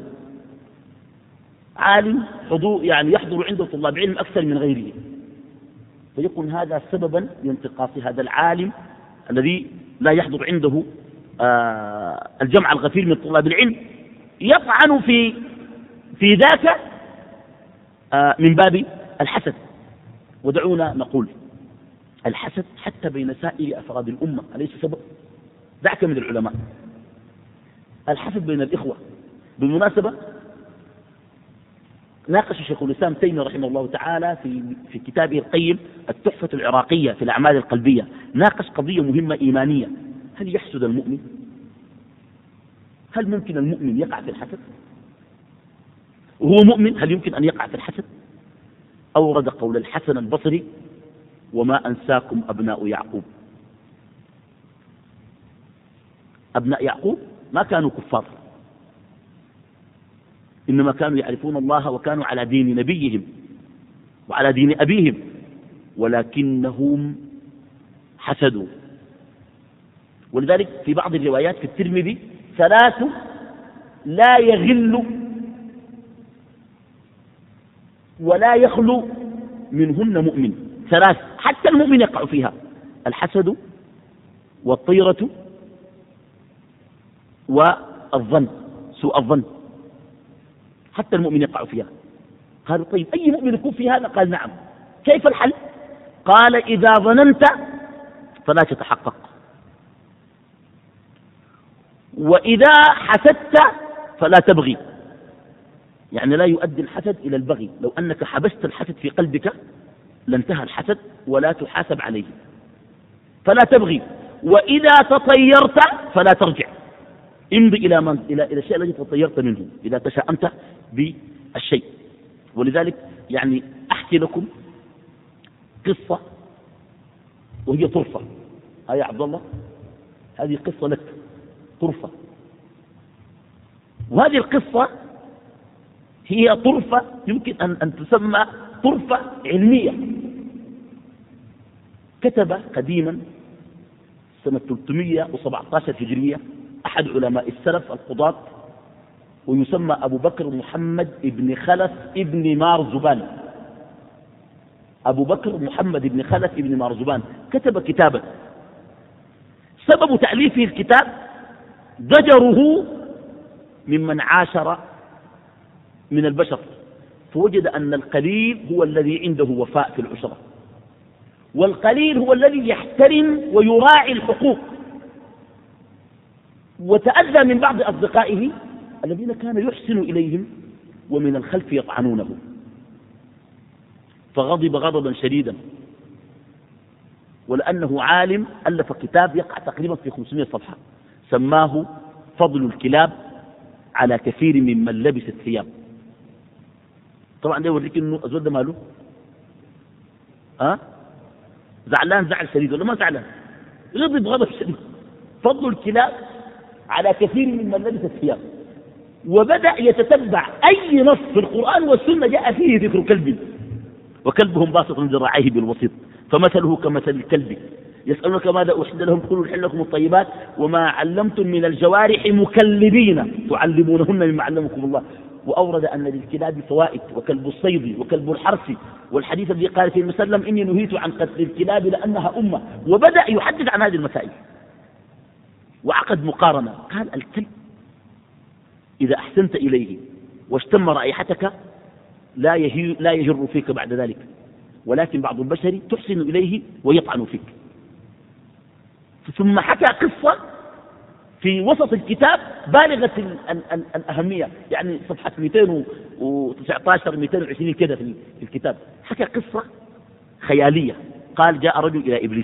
عالم يعني يحضر عنده طلاب علم أكثر من غيره، فيكون هذا سببا لانتقاص هذا العالم الذي لا يحضر عنده الجمع الغفير من طلاب العلم، يطعن في ذاك من باب الحسد. ودعونا نقول الحسد حتى بين سائر أفراد الأمة أليس سبب؟ دعك من العلماء، الحسد بين الإخوة. بالمناسبة ناقش شيخ الإسلام تيمية رحمه الله تعالى في كتابه القيم التحفة العراقية في الأعمال القلبية، ناقش قضية مهمة إيمانية: هل يحسد المؤمن؟ هل ممكن المؤمن يقع في الحسد؟ وهو مؤمن هل يمكن أن يقع في الحسد؟ أورد قول الحسن البصري: وما أنساكم أبناء يعقوب. أبناء يعقوب ما كانوا كفار، إنما كانوا يعرفون الله وكانوا على دين نبيهم وعلى دين أبيهم، ولكنهم حسدوا. ولذلك في بعض الروايات في الترمذي: 3 لا يغل ولا يخلو منهن مؤمن. 3 حتى المؤمن يقع فيها: الحسد والطيرة والظن، سوء الظن، حتى المؤمن يقع فيها. قالوا: طيب أي مؤمن يكون في هذا؟ قال: نعم. كيف الحل؟ قال: إذا ظننت فلا تتحقق، وإذا حسدت فلا تبغي. يعني لا يؤدي الحسد إلى البغي، لو أنك حبست الحسد في قلبك لانتهى الحسد ولا تحاسب عليه. فلا تبغي، وإذا تطيرت فلا ترجع، امضي إلى الشيء الذي تطيرت منه إذا تشاءمت بالشيء. ولذلك يعني أحكي لكم قصة وهي طرفة. يا عبد الله، هذه قصة لك، طرفة. وهذه القصة هي طرفة يمكن أن تسمى طرفة علمية. كتب قديما سنة 317 هجرية أحد علماء السلف القضاة، ويسمى أبو بكر محمد ابن خلف ابن مارزبان. أبو بكر محمد ابن خلف ابن مارزبان كتب كتابا، سبب تأليفه الكتاب ضجره ممن عاشر من البشر، فوجد أن القليل هو الذي عنده وفاء في العشرة، والقليل هو الذي يحترم ويراعي الحقوق. وتأذى من بعض أصدقائه الذين كان يحسن إليهم ومن الخلف يطعنونه، فغضب غضبا شديدا. ولأنه عالم ألف كتاب يقع تقريبا في 500 صفحة، سماه فضل الكلاب على كثير ممن لبس الثياب. طبعا ده يوريك انه الزول ده ماله زعلان زعل شديد ولا ما زعلان؟ غضب غضب شديد. فضل الكلاب على كثير ممن لبس الثياب. وبدأ يتتبع أي نص في القرآن والسنة جاء فيه ذكر كلب، وكلبهم باسط ذراعيه بالوسيط فمثله كمثل الكلب يسألونك ماذا أحل لهم قل أحل لكم الطيبات وما علمتم من الجوارح مكلبين تعلمونهن مما علمكم الله. وأورد أن للكلاب فوائد، وكلب الصيد وكلب الحرث، والحديث الذي قال فيه المسلم إني نهيت عن قتل الكلاب لأنها أمة. وبدأ يحدث عن هذه المسائل وعقد مقارنة. قال: الكلب إذا أحسنت إليه واشتم رائحتك لا يجر فيك بعد ذلك، ولكن بعض البشر تحسن إليه ويطعن فيك. ثم حكى قصة في وسط الكتاب بالغة الأهمية، يعني صفحة 219 220 كده في الكتاب. حكى قصة خيالية. قال جاء رجل إلى إبليس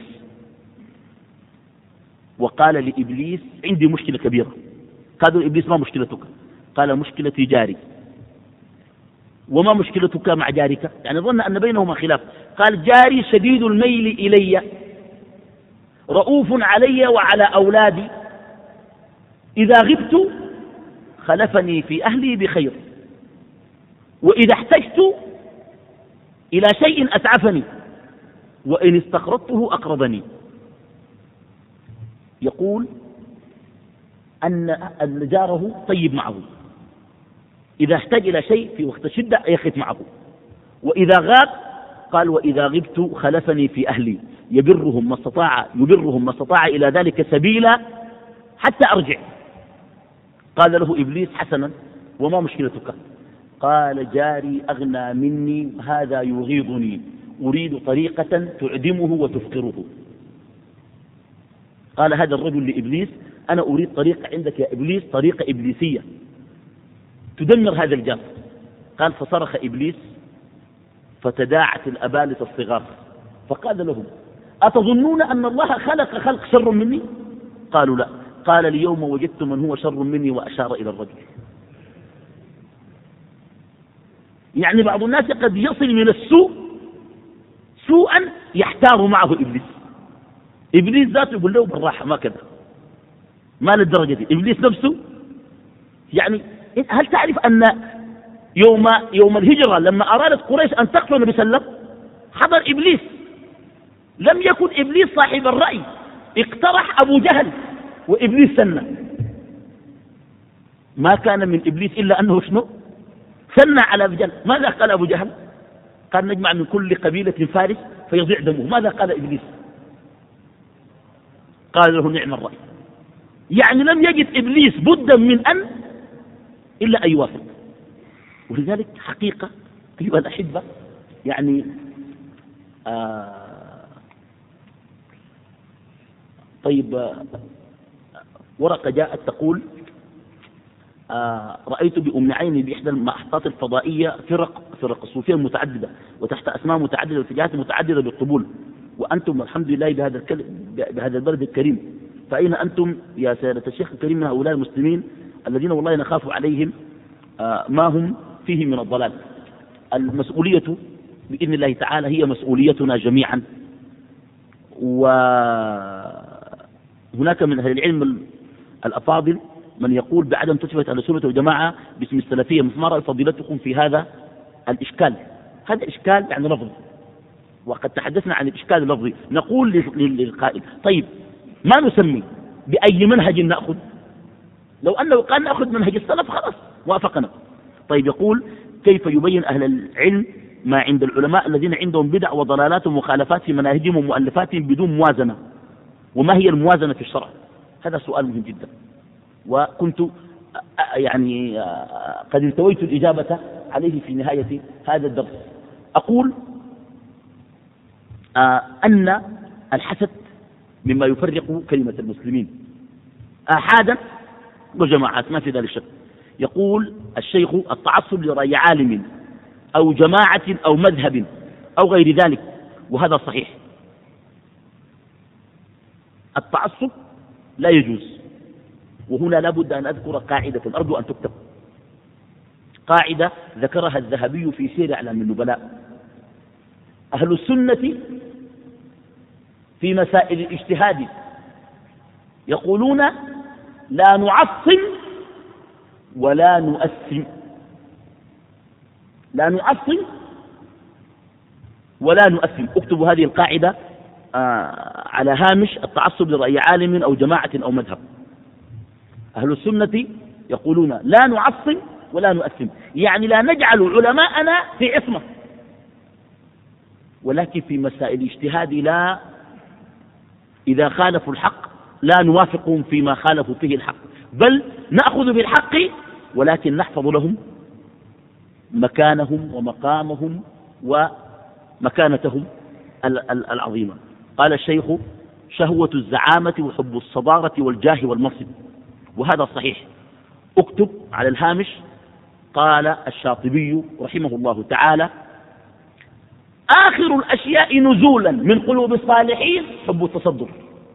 وقال لإبليس عندي مشكلة كبيرة. قال إبليس ما مشكلتك؟ قال مشكلتي جاري. وما مشكلتك مع جارك؟ يعني ظن أن بينهما خلاف. قال جاري شديد الميل إلي رؤوف علي وعلى أولادي، إذا غبت خلفني في أهلي بخير، وإذا احتجت إلى شيء أسعفني، وإن استقرضته أقرضني. يقول أن جاره طيب معه، إذا احتاج إلى شيء في وقت الشدة يخف معه، وإذا غاب قال وإذا غبت خلفني في أهلي يبرهم ما استطاع إلى ذلك سبيلا حتى أرجع. قال له إبليس حسنا وما مشكلتك؟ قال جاري أغنى مني هذا يغيظني، أريد طريقة تعدمه وتفقره. قال هذا الرجل لإبليس أنا أريد طريقة عندك يا إبليس، طريقة إبليسية تدمر هذا الجار. قال فصرخ إبليس فتداعت الأبالة الصغار فقال لهم أتظنون أن الله خلق شر مني؟ قالوا لا. قال اليوم وجدت من هو شر مني، وأشار إلى الرجل. يعني بعض الناس قد يصل من السوء سوءا يحتار معه إبليس. إبليس ذاته يقول له بالراحة ما كذا، ما للدرجة دي. إبليس نفسه يعني هل تعرف أن يوم الهجرة لما أرادت قريش أن تقتل النبي صلى الله عليه وسلم حضر إبليس، لم يكن إبليس صاحب الرأي، اقترح أبو جهل وإبليس سنة. ما كان من إبليس إلا أنه شنو؟ سنة على أبو جهل. ماذا قال أبو جهل؟ قال نجمع من كل قبيلة فارس فيضيع دمه. ماذا قال إبليس؟ قال له نعم الرأي. يعني لم يجد إبليس بدا من أن إلا أن يوافق. ولذلك حقيقة أيها الأحبة يعني طيب ورقة جاءت تقول رأيت بأم عيني بإحدى المحطات الفضائية فرق الصوفية متعددة وتحت أسماء متعددة واتجاهات متعددة بالقبول، وأنتم الحمد لله بهذا البلد الكريم، فأين أنتم يا سيدة الشيخ الكريم من هؤلاء المسلمين الذين والله نخاف عليهم ما هم فيه من الضلال؟ المسؤولية بإذن الله تعالى هي مسؤوليتنا جميعا. وهناك من أهل العلم الأفاضل من يقول بعدم تسوية أهل السنة والجماعة باسم السلفية، ما رأي فضيلتكم في هذا الإشكال؟ هذا إشكال يعني لفظي، وقد تحدثنا عن الإشكال اللفظي. نقول للقائل طيب ما نسمي بأي منهج نأخذ؟ لو أنه قال نأخذ منهج السلف خلاص وافقنا. طيب يقول كيف يبين أهل العلم ما عند العلماء الذين عندهم بدع وضلالات ومخالفات في مناهجهم ومؤلفاتهم بدون موازنة، وما هي الموازنة في الشرع؟ هذا سؤال مهم جدا، وكنت يعني قد التويت الإجابة عليه في نهاية هذا الدرس. أقول أن الحسد مما يفرق كلمة المسلمين آحادا وجماعات، ما في ذلك شك. يقول الشيخ التعصب لرأي عالم أو جماعة أو مذهب أو غير ذلك، وهذا صحيح. التعصب لا يجوز. وهنا لابد أن أذكر قاعدة أرجو أن تكتب، قاعدة ذكرها الذهبي في سير أعلام النبلاء: أهل السنة في مسائل الاجتهاد يقولون لا نعصم ولا نؤثم. لا نعصم ولا نؤثم. اكتبوا هذه القاعدة على هامش التعصب لرأي عالم أو جماعة أو مذهب. أهل السنة يقولون لا نعصم ولا نؤثم، يعني لا نجعل علماءنا في عصمة، ولكن في مسائل الاجتهاد لا، إذا خالفوا الحق لا نوافقهم فيما خالفوا فيه الحق، بل نأخذ بالحق ولكن نحفظ لهم مكانهم ومقامهم ومكانتهم العظيمة. قال الشيخ: شهوة الزعامة وحب الصدارة والجاه والمنصب، وهذا صحيح. اكتب على الهامش: قال الشاطبي رحمه الله تعالى: آخر الأشياء نزولا من قلوب الصالحين حب التصدر.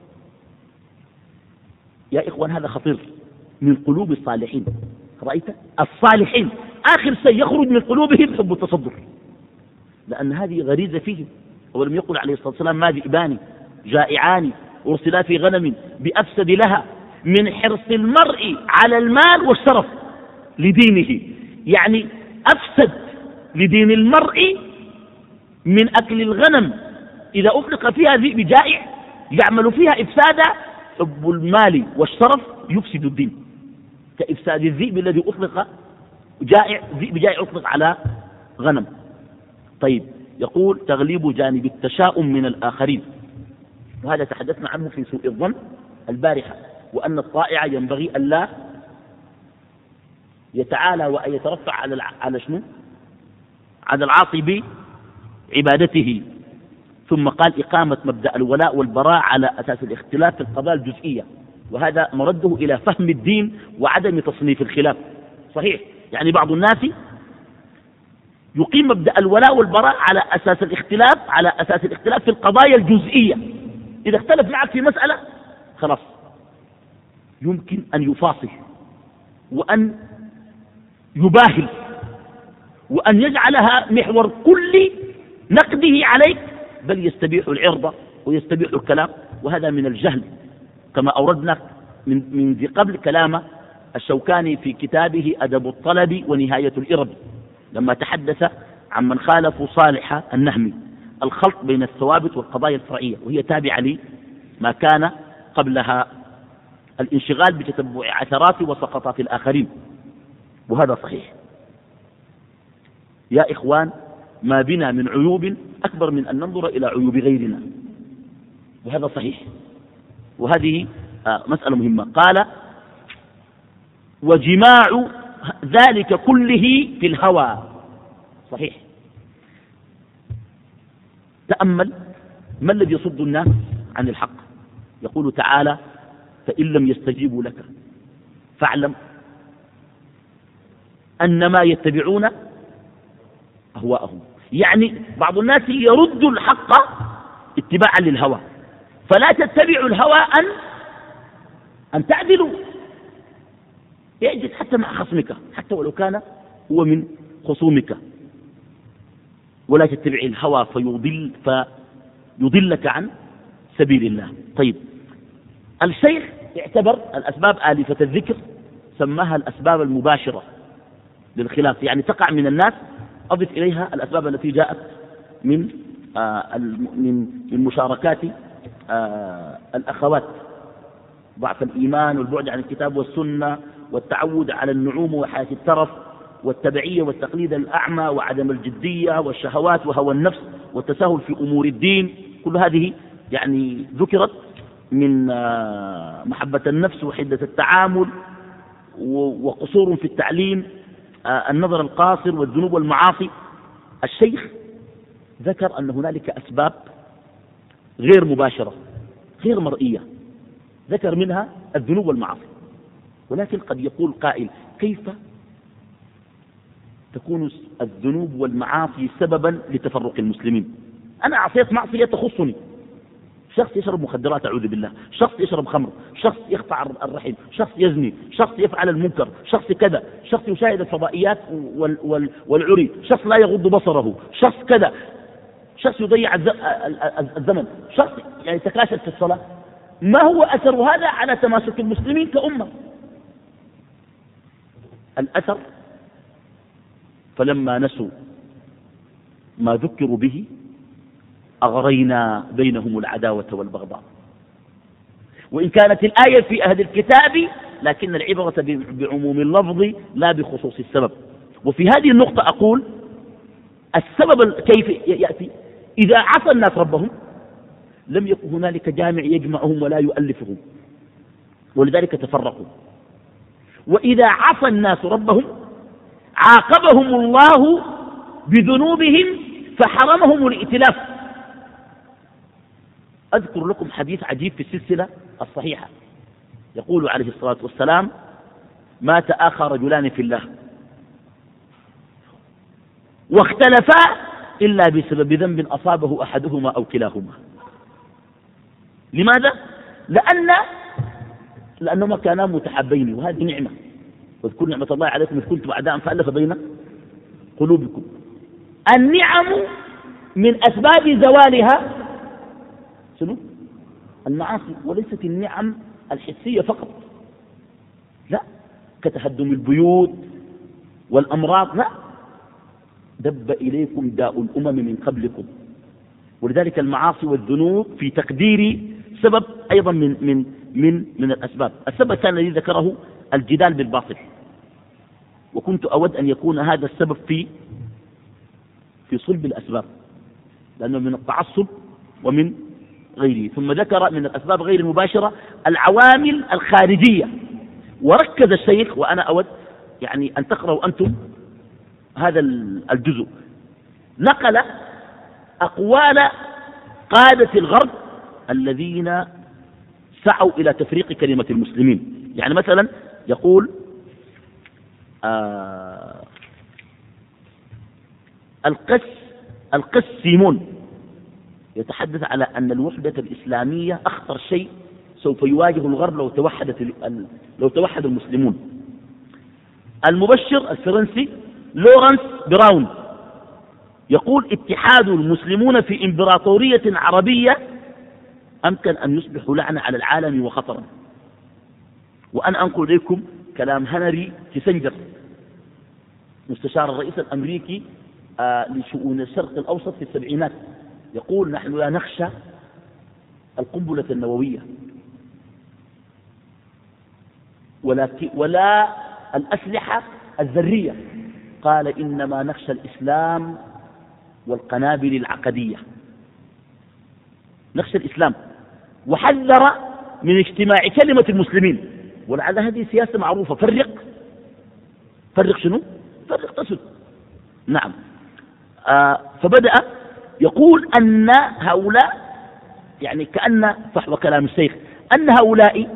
يا إخوان هذا خطير، من قلوب الصالحين. رأيت الصالحين آخر شيء يخرج من قلوبهم حب التصدر، لأن هذه غريزة فيهم. ولم يقل عليه الصلاة والسلام ما ذئبان جائعان أرسلا في غنم بأفسد لها من حرص المرء على المال والشرف لدينه، يعني أفسد لدين المرء من أكل الغنم إذا أطلق فيها ذئب جائع يعمل فيها إفسادا. حب المال والشرف يفسد الدين، كإفساد الذئب الذي أطلق جائع، ذئب جائع أطلق على غنم. طيب، يقول تغليب جانب التشاؤم من الآخرين، وهذا تحدثنا عنه في سوء الظن البارحة، وأن الطائع ينبغي ألا يتعالى وأن يترفع على شنو؟ على العاصي بعبادته. ثم قال إقامة مبدأ الولاء والبراء على أساس الاختلاف في القضايا الجزئية، وهذا مرده إلى فهم الدين وعدم تصنيف الخلاف. صحيح، يعني بعض الناس يقيم مبدأ الولاء والبراء على أساس الاختلاف في القضايا الجزئية. إذا اختلف معك في مسألة خلاص يمكن أن يفاصل وأن يباهل وأن يجعلها محور كل نقده عليك، بل يستبيح العرض ويستبيح الكلام، وهذا من الجهل، كما أوردنا من ذي قبل كلام الشوكاني في كتابه أدب الطلب ونهاية الإرب، لما تحدث عن من خالفوا صالح النهمي، الخلط بين الثوابت والقضايا الفرعية، وهي تابعة لما كان قبلها الانشغال بتتبع عثرات وسقطات الآخرين، وهذا صحيح. يا إخوان، ما بنا من عيوب أكبر من أن ننظر إلى عيوب غيرنا، وهذا صحيح، وهذه مسألة مهمة. قال وجماع ذلك كله في الهوى. صحيح. تأمل ما الذي يصد الناس عن الحق. يقول تعالى فإن لم يستجيبوا لك فاعلم أنما يتبعون أهواءهم. يعني بعض الناس يرد الحق اتباعا للهوى، فلا تتبعوا الهوى أن تعدلوا. اعجز حتى مع خصمك، حتى ولو كان هو من خصومك، ولا تتبع الهوى فيضلك عن سبيل الله. طيب، الشيخ اعتبر الأسباب آلفة الذكر، سماها الأسباب المباشرة للخلاف، يعني تقع من الناس، أضف إليها الأسباب التي جاءت من مشاركات الأخوات، ضعف الإيمان والبعد عن الكتاب والسنة والتعود على النعوم وحياة الترف والتبعية والتقليد الأعمى وعدم الجدية والشهوات وهوى النفس والتساهل في أمور الدين. كل هذه يعني ذكرت من محبة النفس وحدة التعامل وقصور في التعليم، النظر القاصر والذنوب والمعاصي. الشيخ ذكر أن هنالك أسباب غير مباشرة غير مرئية، ذكر منها الذنوب والمعاصي. ولكن قد يقول قائل كيف تكون الذنوب والمعاصي سببا لتفرق المسلمين؟ أنا عصيت معصية تخصني، شخص يشرب مخدرات أعوذ بالله، شخص يشرب خمر، شخص يقطع الرحم، شخص يزني، شخص يفعل المنكر، شخص كذا، شخص يشاهد الفضائيات والعري، شخص لا يغض بصره، شخص كذا، شخص يضيع الزمن، شخص يعني تكاسل في الصلاة. ما هو أثر هذا على تماسك المسلمين كأمة؟ الأثر فلما نسوا ما ذكروا به أغرينا بينهم العداوة والبغضاء. وإن كانت الآية في أهل الكتاب لكن العبرة بعموم اللفظ لا بخصوص السبب. وفي هذه النقطة أقول السبب كيف يأتي؟ إذا عصى الناس ربهم لم يكن هنالك جامع يجمعهم ولا يؤلفهم، ولذلك تفرقوا. وإذا عصى الناس ربهم عاقبهم الله بذنوبهم فحرمهم الائتلاف. أذكر لكم حديث عجيب في السلسلة الصحيحة، يقول عليه الصلاة والسلام ما تآخى رجلان في الله واختلفا إلا بسبب ذنب أصابه أحدهما أو كلاهما. لماذا؟ لأنهما كانا متحابين، وهذه نعمة. واذكروا نعمة الله عليكم إذ كنتم أعداء فألف بين قلوبكم. النعم من أسباب زوالها شنو؟ المعاصي، وليست النعم الحسية فقط، لا، كتهدم البيوت والأمراض، لا، دب إليكم داء الأمم من قبلكم. ولذلك المعاصي والذنوب في تقديري سبب أيضا من الأسباب. السبب الثاني الذي ذكره الجدال بالباطل، وكنت أود أن يكون هذا السبب في صلب الأسباب، لأنه من التعصب ومن غيره. ثم ذكر من الأسباب غير المباشرة العوامل الخارجية، وركز الشيخ، وأنا أود يعني أن تقرأوا أنتم هذا الجزء، نقل أقوال قادة الغرب الذين سعوا إلى تفريق كلمة المسلمين. يعني مثلا يقول القس سيمون يتحدث على أن الوحدة الإسلامية أخطر شيء سوف يواجه الغرب لو توحد المسلمون. المبشر الفرنسي لورانس براون يقول اتحاد المسلمون في إمبراطورية عربية أمكن أن يصبح لعنة على العالم وخطرا. وأنا أنقل إليكم كلام هنري كيسنجر مستشار الرئيس الأمريكي لشؤون الشرق الأوسط في السبعينات، يقول نحن لا نخشى القنبلة النووية ولا الأسلحة الذرية، قال إنما نخشى الإسلام والقنابل العقدية، نخشى الإسلام. وحذر من اجتماع كلمة المسلمين، ولعل هذه سياسة معروفة، فرق شنو؟ فرق تسد. نعم. فبدأ يقول أن هؤلاء، يعني كأن فحوى كلام الشيخ، أن هؤلاء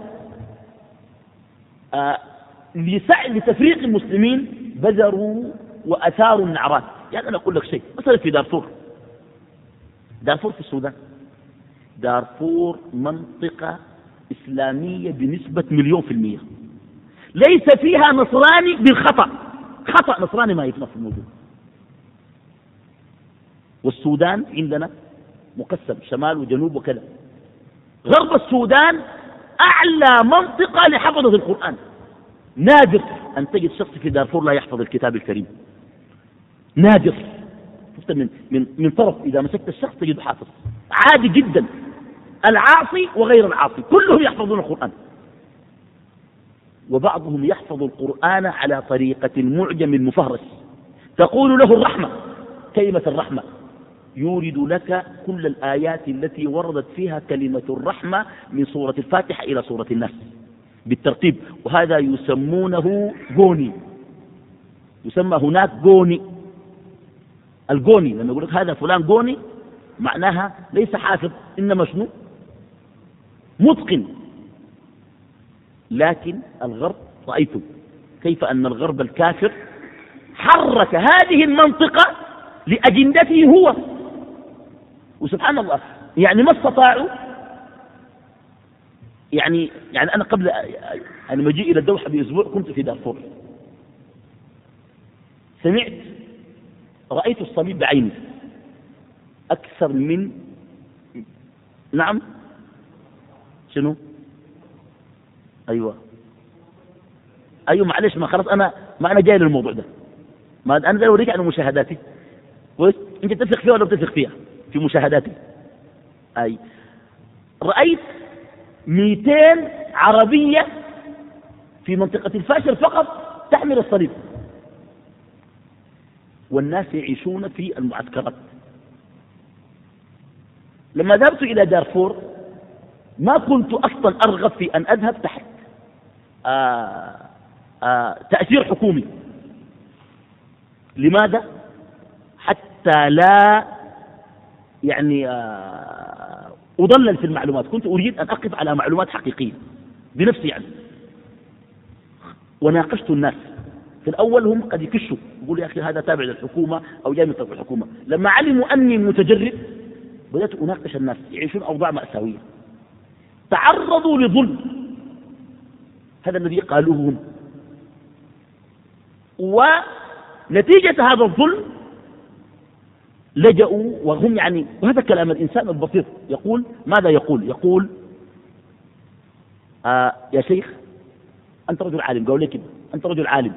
لتفريق المسلمين بذروا وأثاروا النعرات. يعني أنا أقول لك شيء، مثلا في دارفور في السودان، دارفور منطقة إسلامية بنسبة 1,000,000%، ليس فيها نصراني بالخطأ، خطأ نصراني ما يفنى في الموجود. والسودان عندنا مقسم شمال وجنوب وكذا. غرب السودان أعلى منطقة لحفظة القرآن، نادر أن تجد شخص في دارفور لا يحفظ الكتاب الكريم، نادر. شفت من طرف إذا مسكت الشخص تجد حافظ، عادي جدا، العاصي وغير العاصي كلهم يحفظون القرآن. وبعضهم يحفظ القرآن على طريقة المعجم المفهرس، تقول له الرحمة، كلمة الرحمة يورد لك كل الآيات التي وردت فيها كلمة الرحمة من سورة الفاتحة إلى سورة الناس بالترتيب. وهذا يسمونه غوني، يسمى هناك غوني. الغوني لما يقول لك هذا فلان غوني معناها ليس حافظ، إنما شنو؟ متقن. لكن الغرب رأيتم كيف أن الغرب الكافر حرك هذه المنطقة لأجندته هو، وسبحان الله يعني ما استطاعوا. يعني أنا قبل أن مجيء إلى الدوحة بأسبوع كنت في دارفور، رأيت الصليب بعيني أكثر من نعم شنو؟ أيوة معلش، ما خلاص ما أنا جاي للموضوع ده، ما أنا جاي أوريك عن مشاهداتي. أنت تثق فيها ولا بتثق فيها؟ في مشاهداتي رأيت 200 عربية في منطقة الفاشر فقط تحمل الصليب، والناس يعيشون في المعسكرات. لما ذهبت إلى دارفور ما كنت أصلا أرغب في أن أذهب تحت تأثير حكومي. لماذا؟ حتى لا يعني أضلل في المعلومات، كنت أريد أن أقف على معلومات حقيقية بنفسي يعني. وناقشت الناس في الأول هم قد يكشوا يقولوا يا أخي هذا تابع للحكومة أو جاي من طرف الحكومة. لما علموا أني متجرد بدأت أناقش الناس يعيشون أوضاع مأساوية، تعرضوا لظلم، هذا الذي قالوه هم، ونتيجة هذا الظلم لجأوا وهم يعني، وهذا كلام الإنسان البسيط يقول ماذا يقول يا شيخ أنت رجل عالم، قالوا لي كده أنت رجل عالم،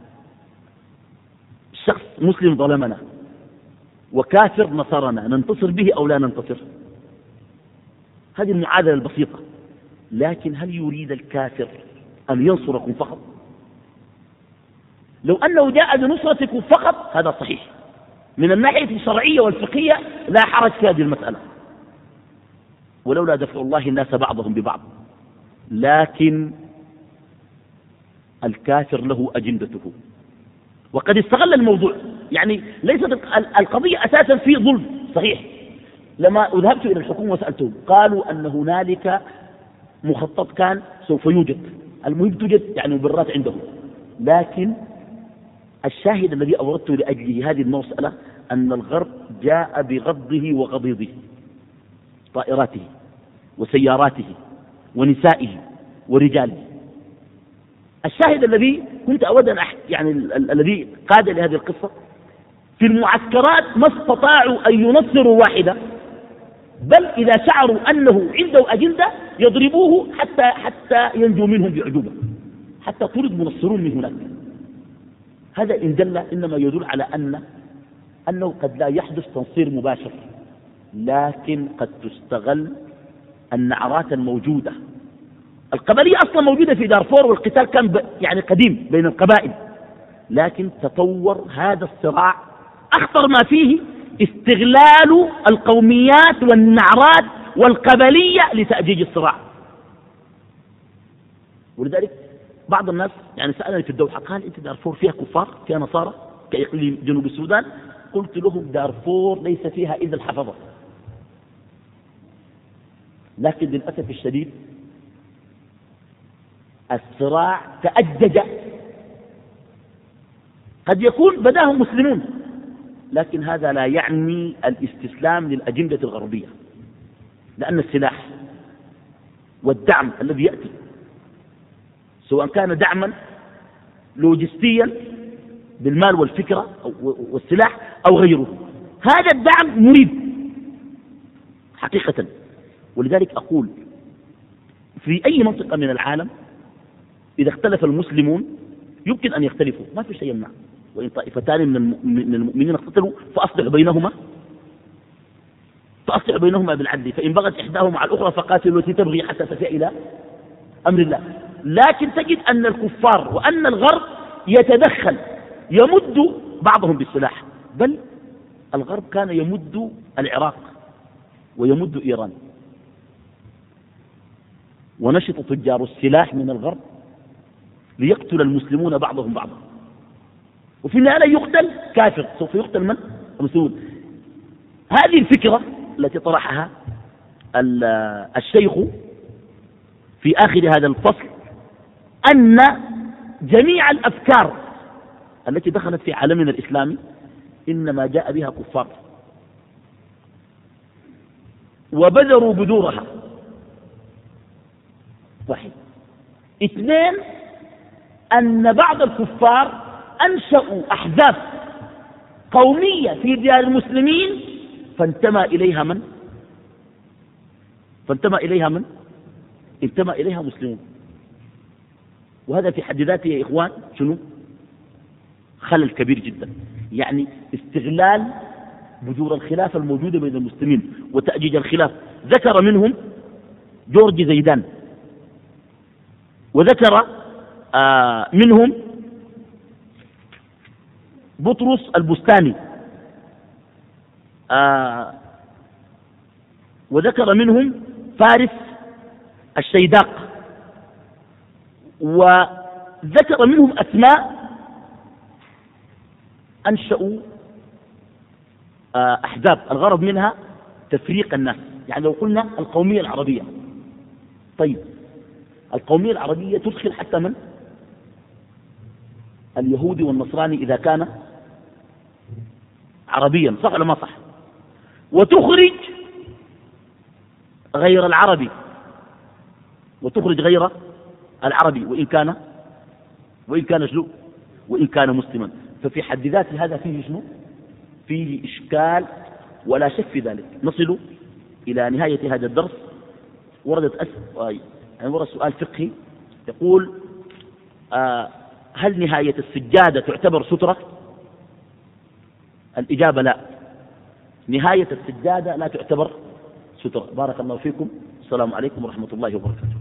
شخص مسلم ظلمنا وكافر نصرنا، ننتصر به أو لا ننتصر؟ هذه المعادلة البسيطة. لكن هل يريد الكافر أن ينصركم فقط؟ لو أنه جاء بنصرتكم فقط هذا صحيح، من الناحية الشرعية والفقهية لا حرج في هذه المسألة، ولولا دفع الله الناس بعضهم ببعض. لكن الكافر له أجندته وقد استغل الموضوع، يعني ليست القضية أساسا في ظلم صحيح. لما ذهبت إلى الحكومة وسألتهم قالوا أن هنالك مخطط كان سوف يوجد، المهم توجد يعني مبررات عندهم. لكن الشاهد الذي أوردته لأجله هذه المسألة أن الغرب جاء بغضه وغضيضه، طائراته وسياراته ونسائه ورجاله. الشاهد الذي كنت أود أن يعني الذي قاد لهذه القصة، في المعسكرات ما استطاعوا أن ينصروا واحدة، بل إذا شعروا أنه عنده أجندة يضربوه حتى ينجو منهم بعجوبة، حتى طرد منصرون من هناك. هذا إن دل إنما يدل على أنه قد لا يحدث تنصير مباشر، لكن قد تستغل النعرات الموجودة. القبلية أصلا موجودة في دارفور، والقتال كان يعني قديم بين القبائل، لكن تطور هذا الصراع أخطر ما فيه استغلال القوميات والنعرات والقبلية لتأجيج الصراع. ولذلك بعض الناس يعني سألني في الدوحة قال أنت دارفور فيها كفار فيها نصارى كإقليم جنوب السودان؟ قلت لهم دارفور ليس فيها إلا الحفظة، لكن للأسف الشديد الصراع تأجج. قد يكون بداهم مسلمون، لكن هذا لا يعني الاستسلام للأجندة الغربية، لأن السلاح والدعم الذي يأتي سواء كان دعما لوجستيا بالمال والفكرة والسلاح أو غيره، هذا الدعم مريب حقيقة. ولذلك أقول في أي منطقة من العالم إذا اختلف المسلمون يمكن أن يختلفوا، ما في شيء يمنع. وإن طائفتان من المؤمنين اقتتلوا فأصلحوا بينهما بالعدل، فإن بغت إحداهما على الأخرى فقاتلوا التي تبغي حتى تفيء إلى أمر الله. لكن تجد أن الكفار وأن الغرب يتدخل، يمد بعضهم بالسلاح، بل الغرب كان يمد العراق ويمد إيران، ونشط تجار السلاح من الغرب ليقتل المسلمون بعضهم بعضا، وفي النهاية يقتل كافر، سوف يقتل من؟ المسلمون. هذه الفكرة التي طرحها الشيخ في آخر هذا الفصل، أن جميع الأفكار التي دخلت في عالمنا الإسلامي إنما جاء بها كفار وبذروا بذورها. واحد. اثنين، أن بعض الكفار أنشأوا أحزاب قومية في ديار المسلمين فانتمى إليها من؟ انتمى إليها مسلمون. وهذا في حد ذاته يا إخوان شنو؟ خلل كبير جدا، يعني استغلال بذور الخلاف الموجودة بين المسلمين وتأجيج الخلاف. ذكر منهم جورج زيدان، وذكر منهم بطرس البستاني، وذكر منهم فارس الشيداق، وذكر منهم أسماء أنشأوا أحزاب الغرض منها تفريق الناس. يعني لو قلنا القومية العربية، طيب القومية العربية تدخل حتى من؟ اليهودي والنصراني إذا كان عربيا، صح ولا ما صح؟ وتخرج غير العربي، وتخرج غير العربي وإن كان مسلما. ففي حد ذاته هذا فيه شنو؟ فيه إشكال ولا شك في ذلك. نصل إلى نهاية هذا الدرس. ورد سؤال فقهي يقول: هل نهاية السجادة تعتبر سترة؟ الإجابة لا، نهاية السجادة لا تعتبر سترة. بارك الله فيكم. السلام عليكم ورحمة الله وبركاته.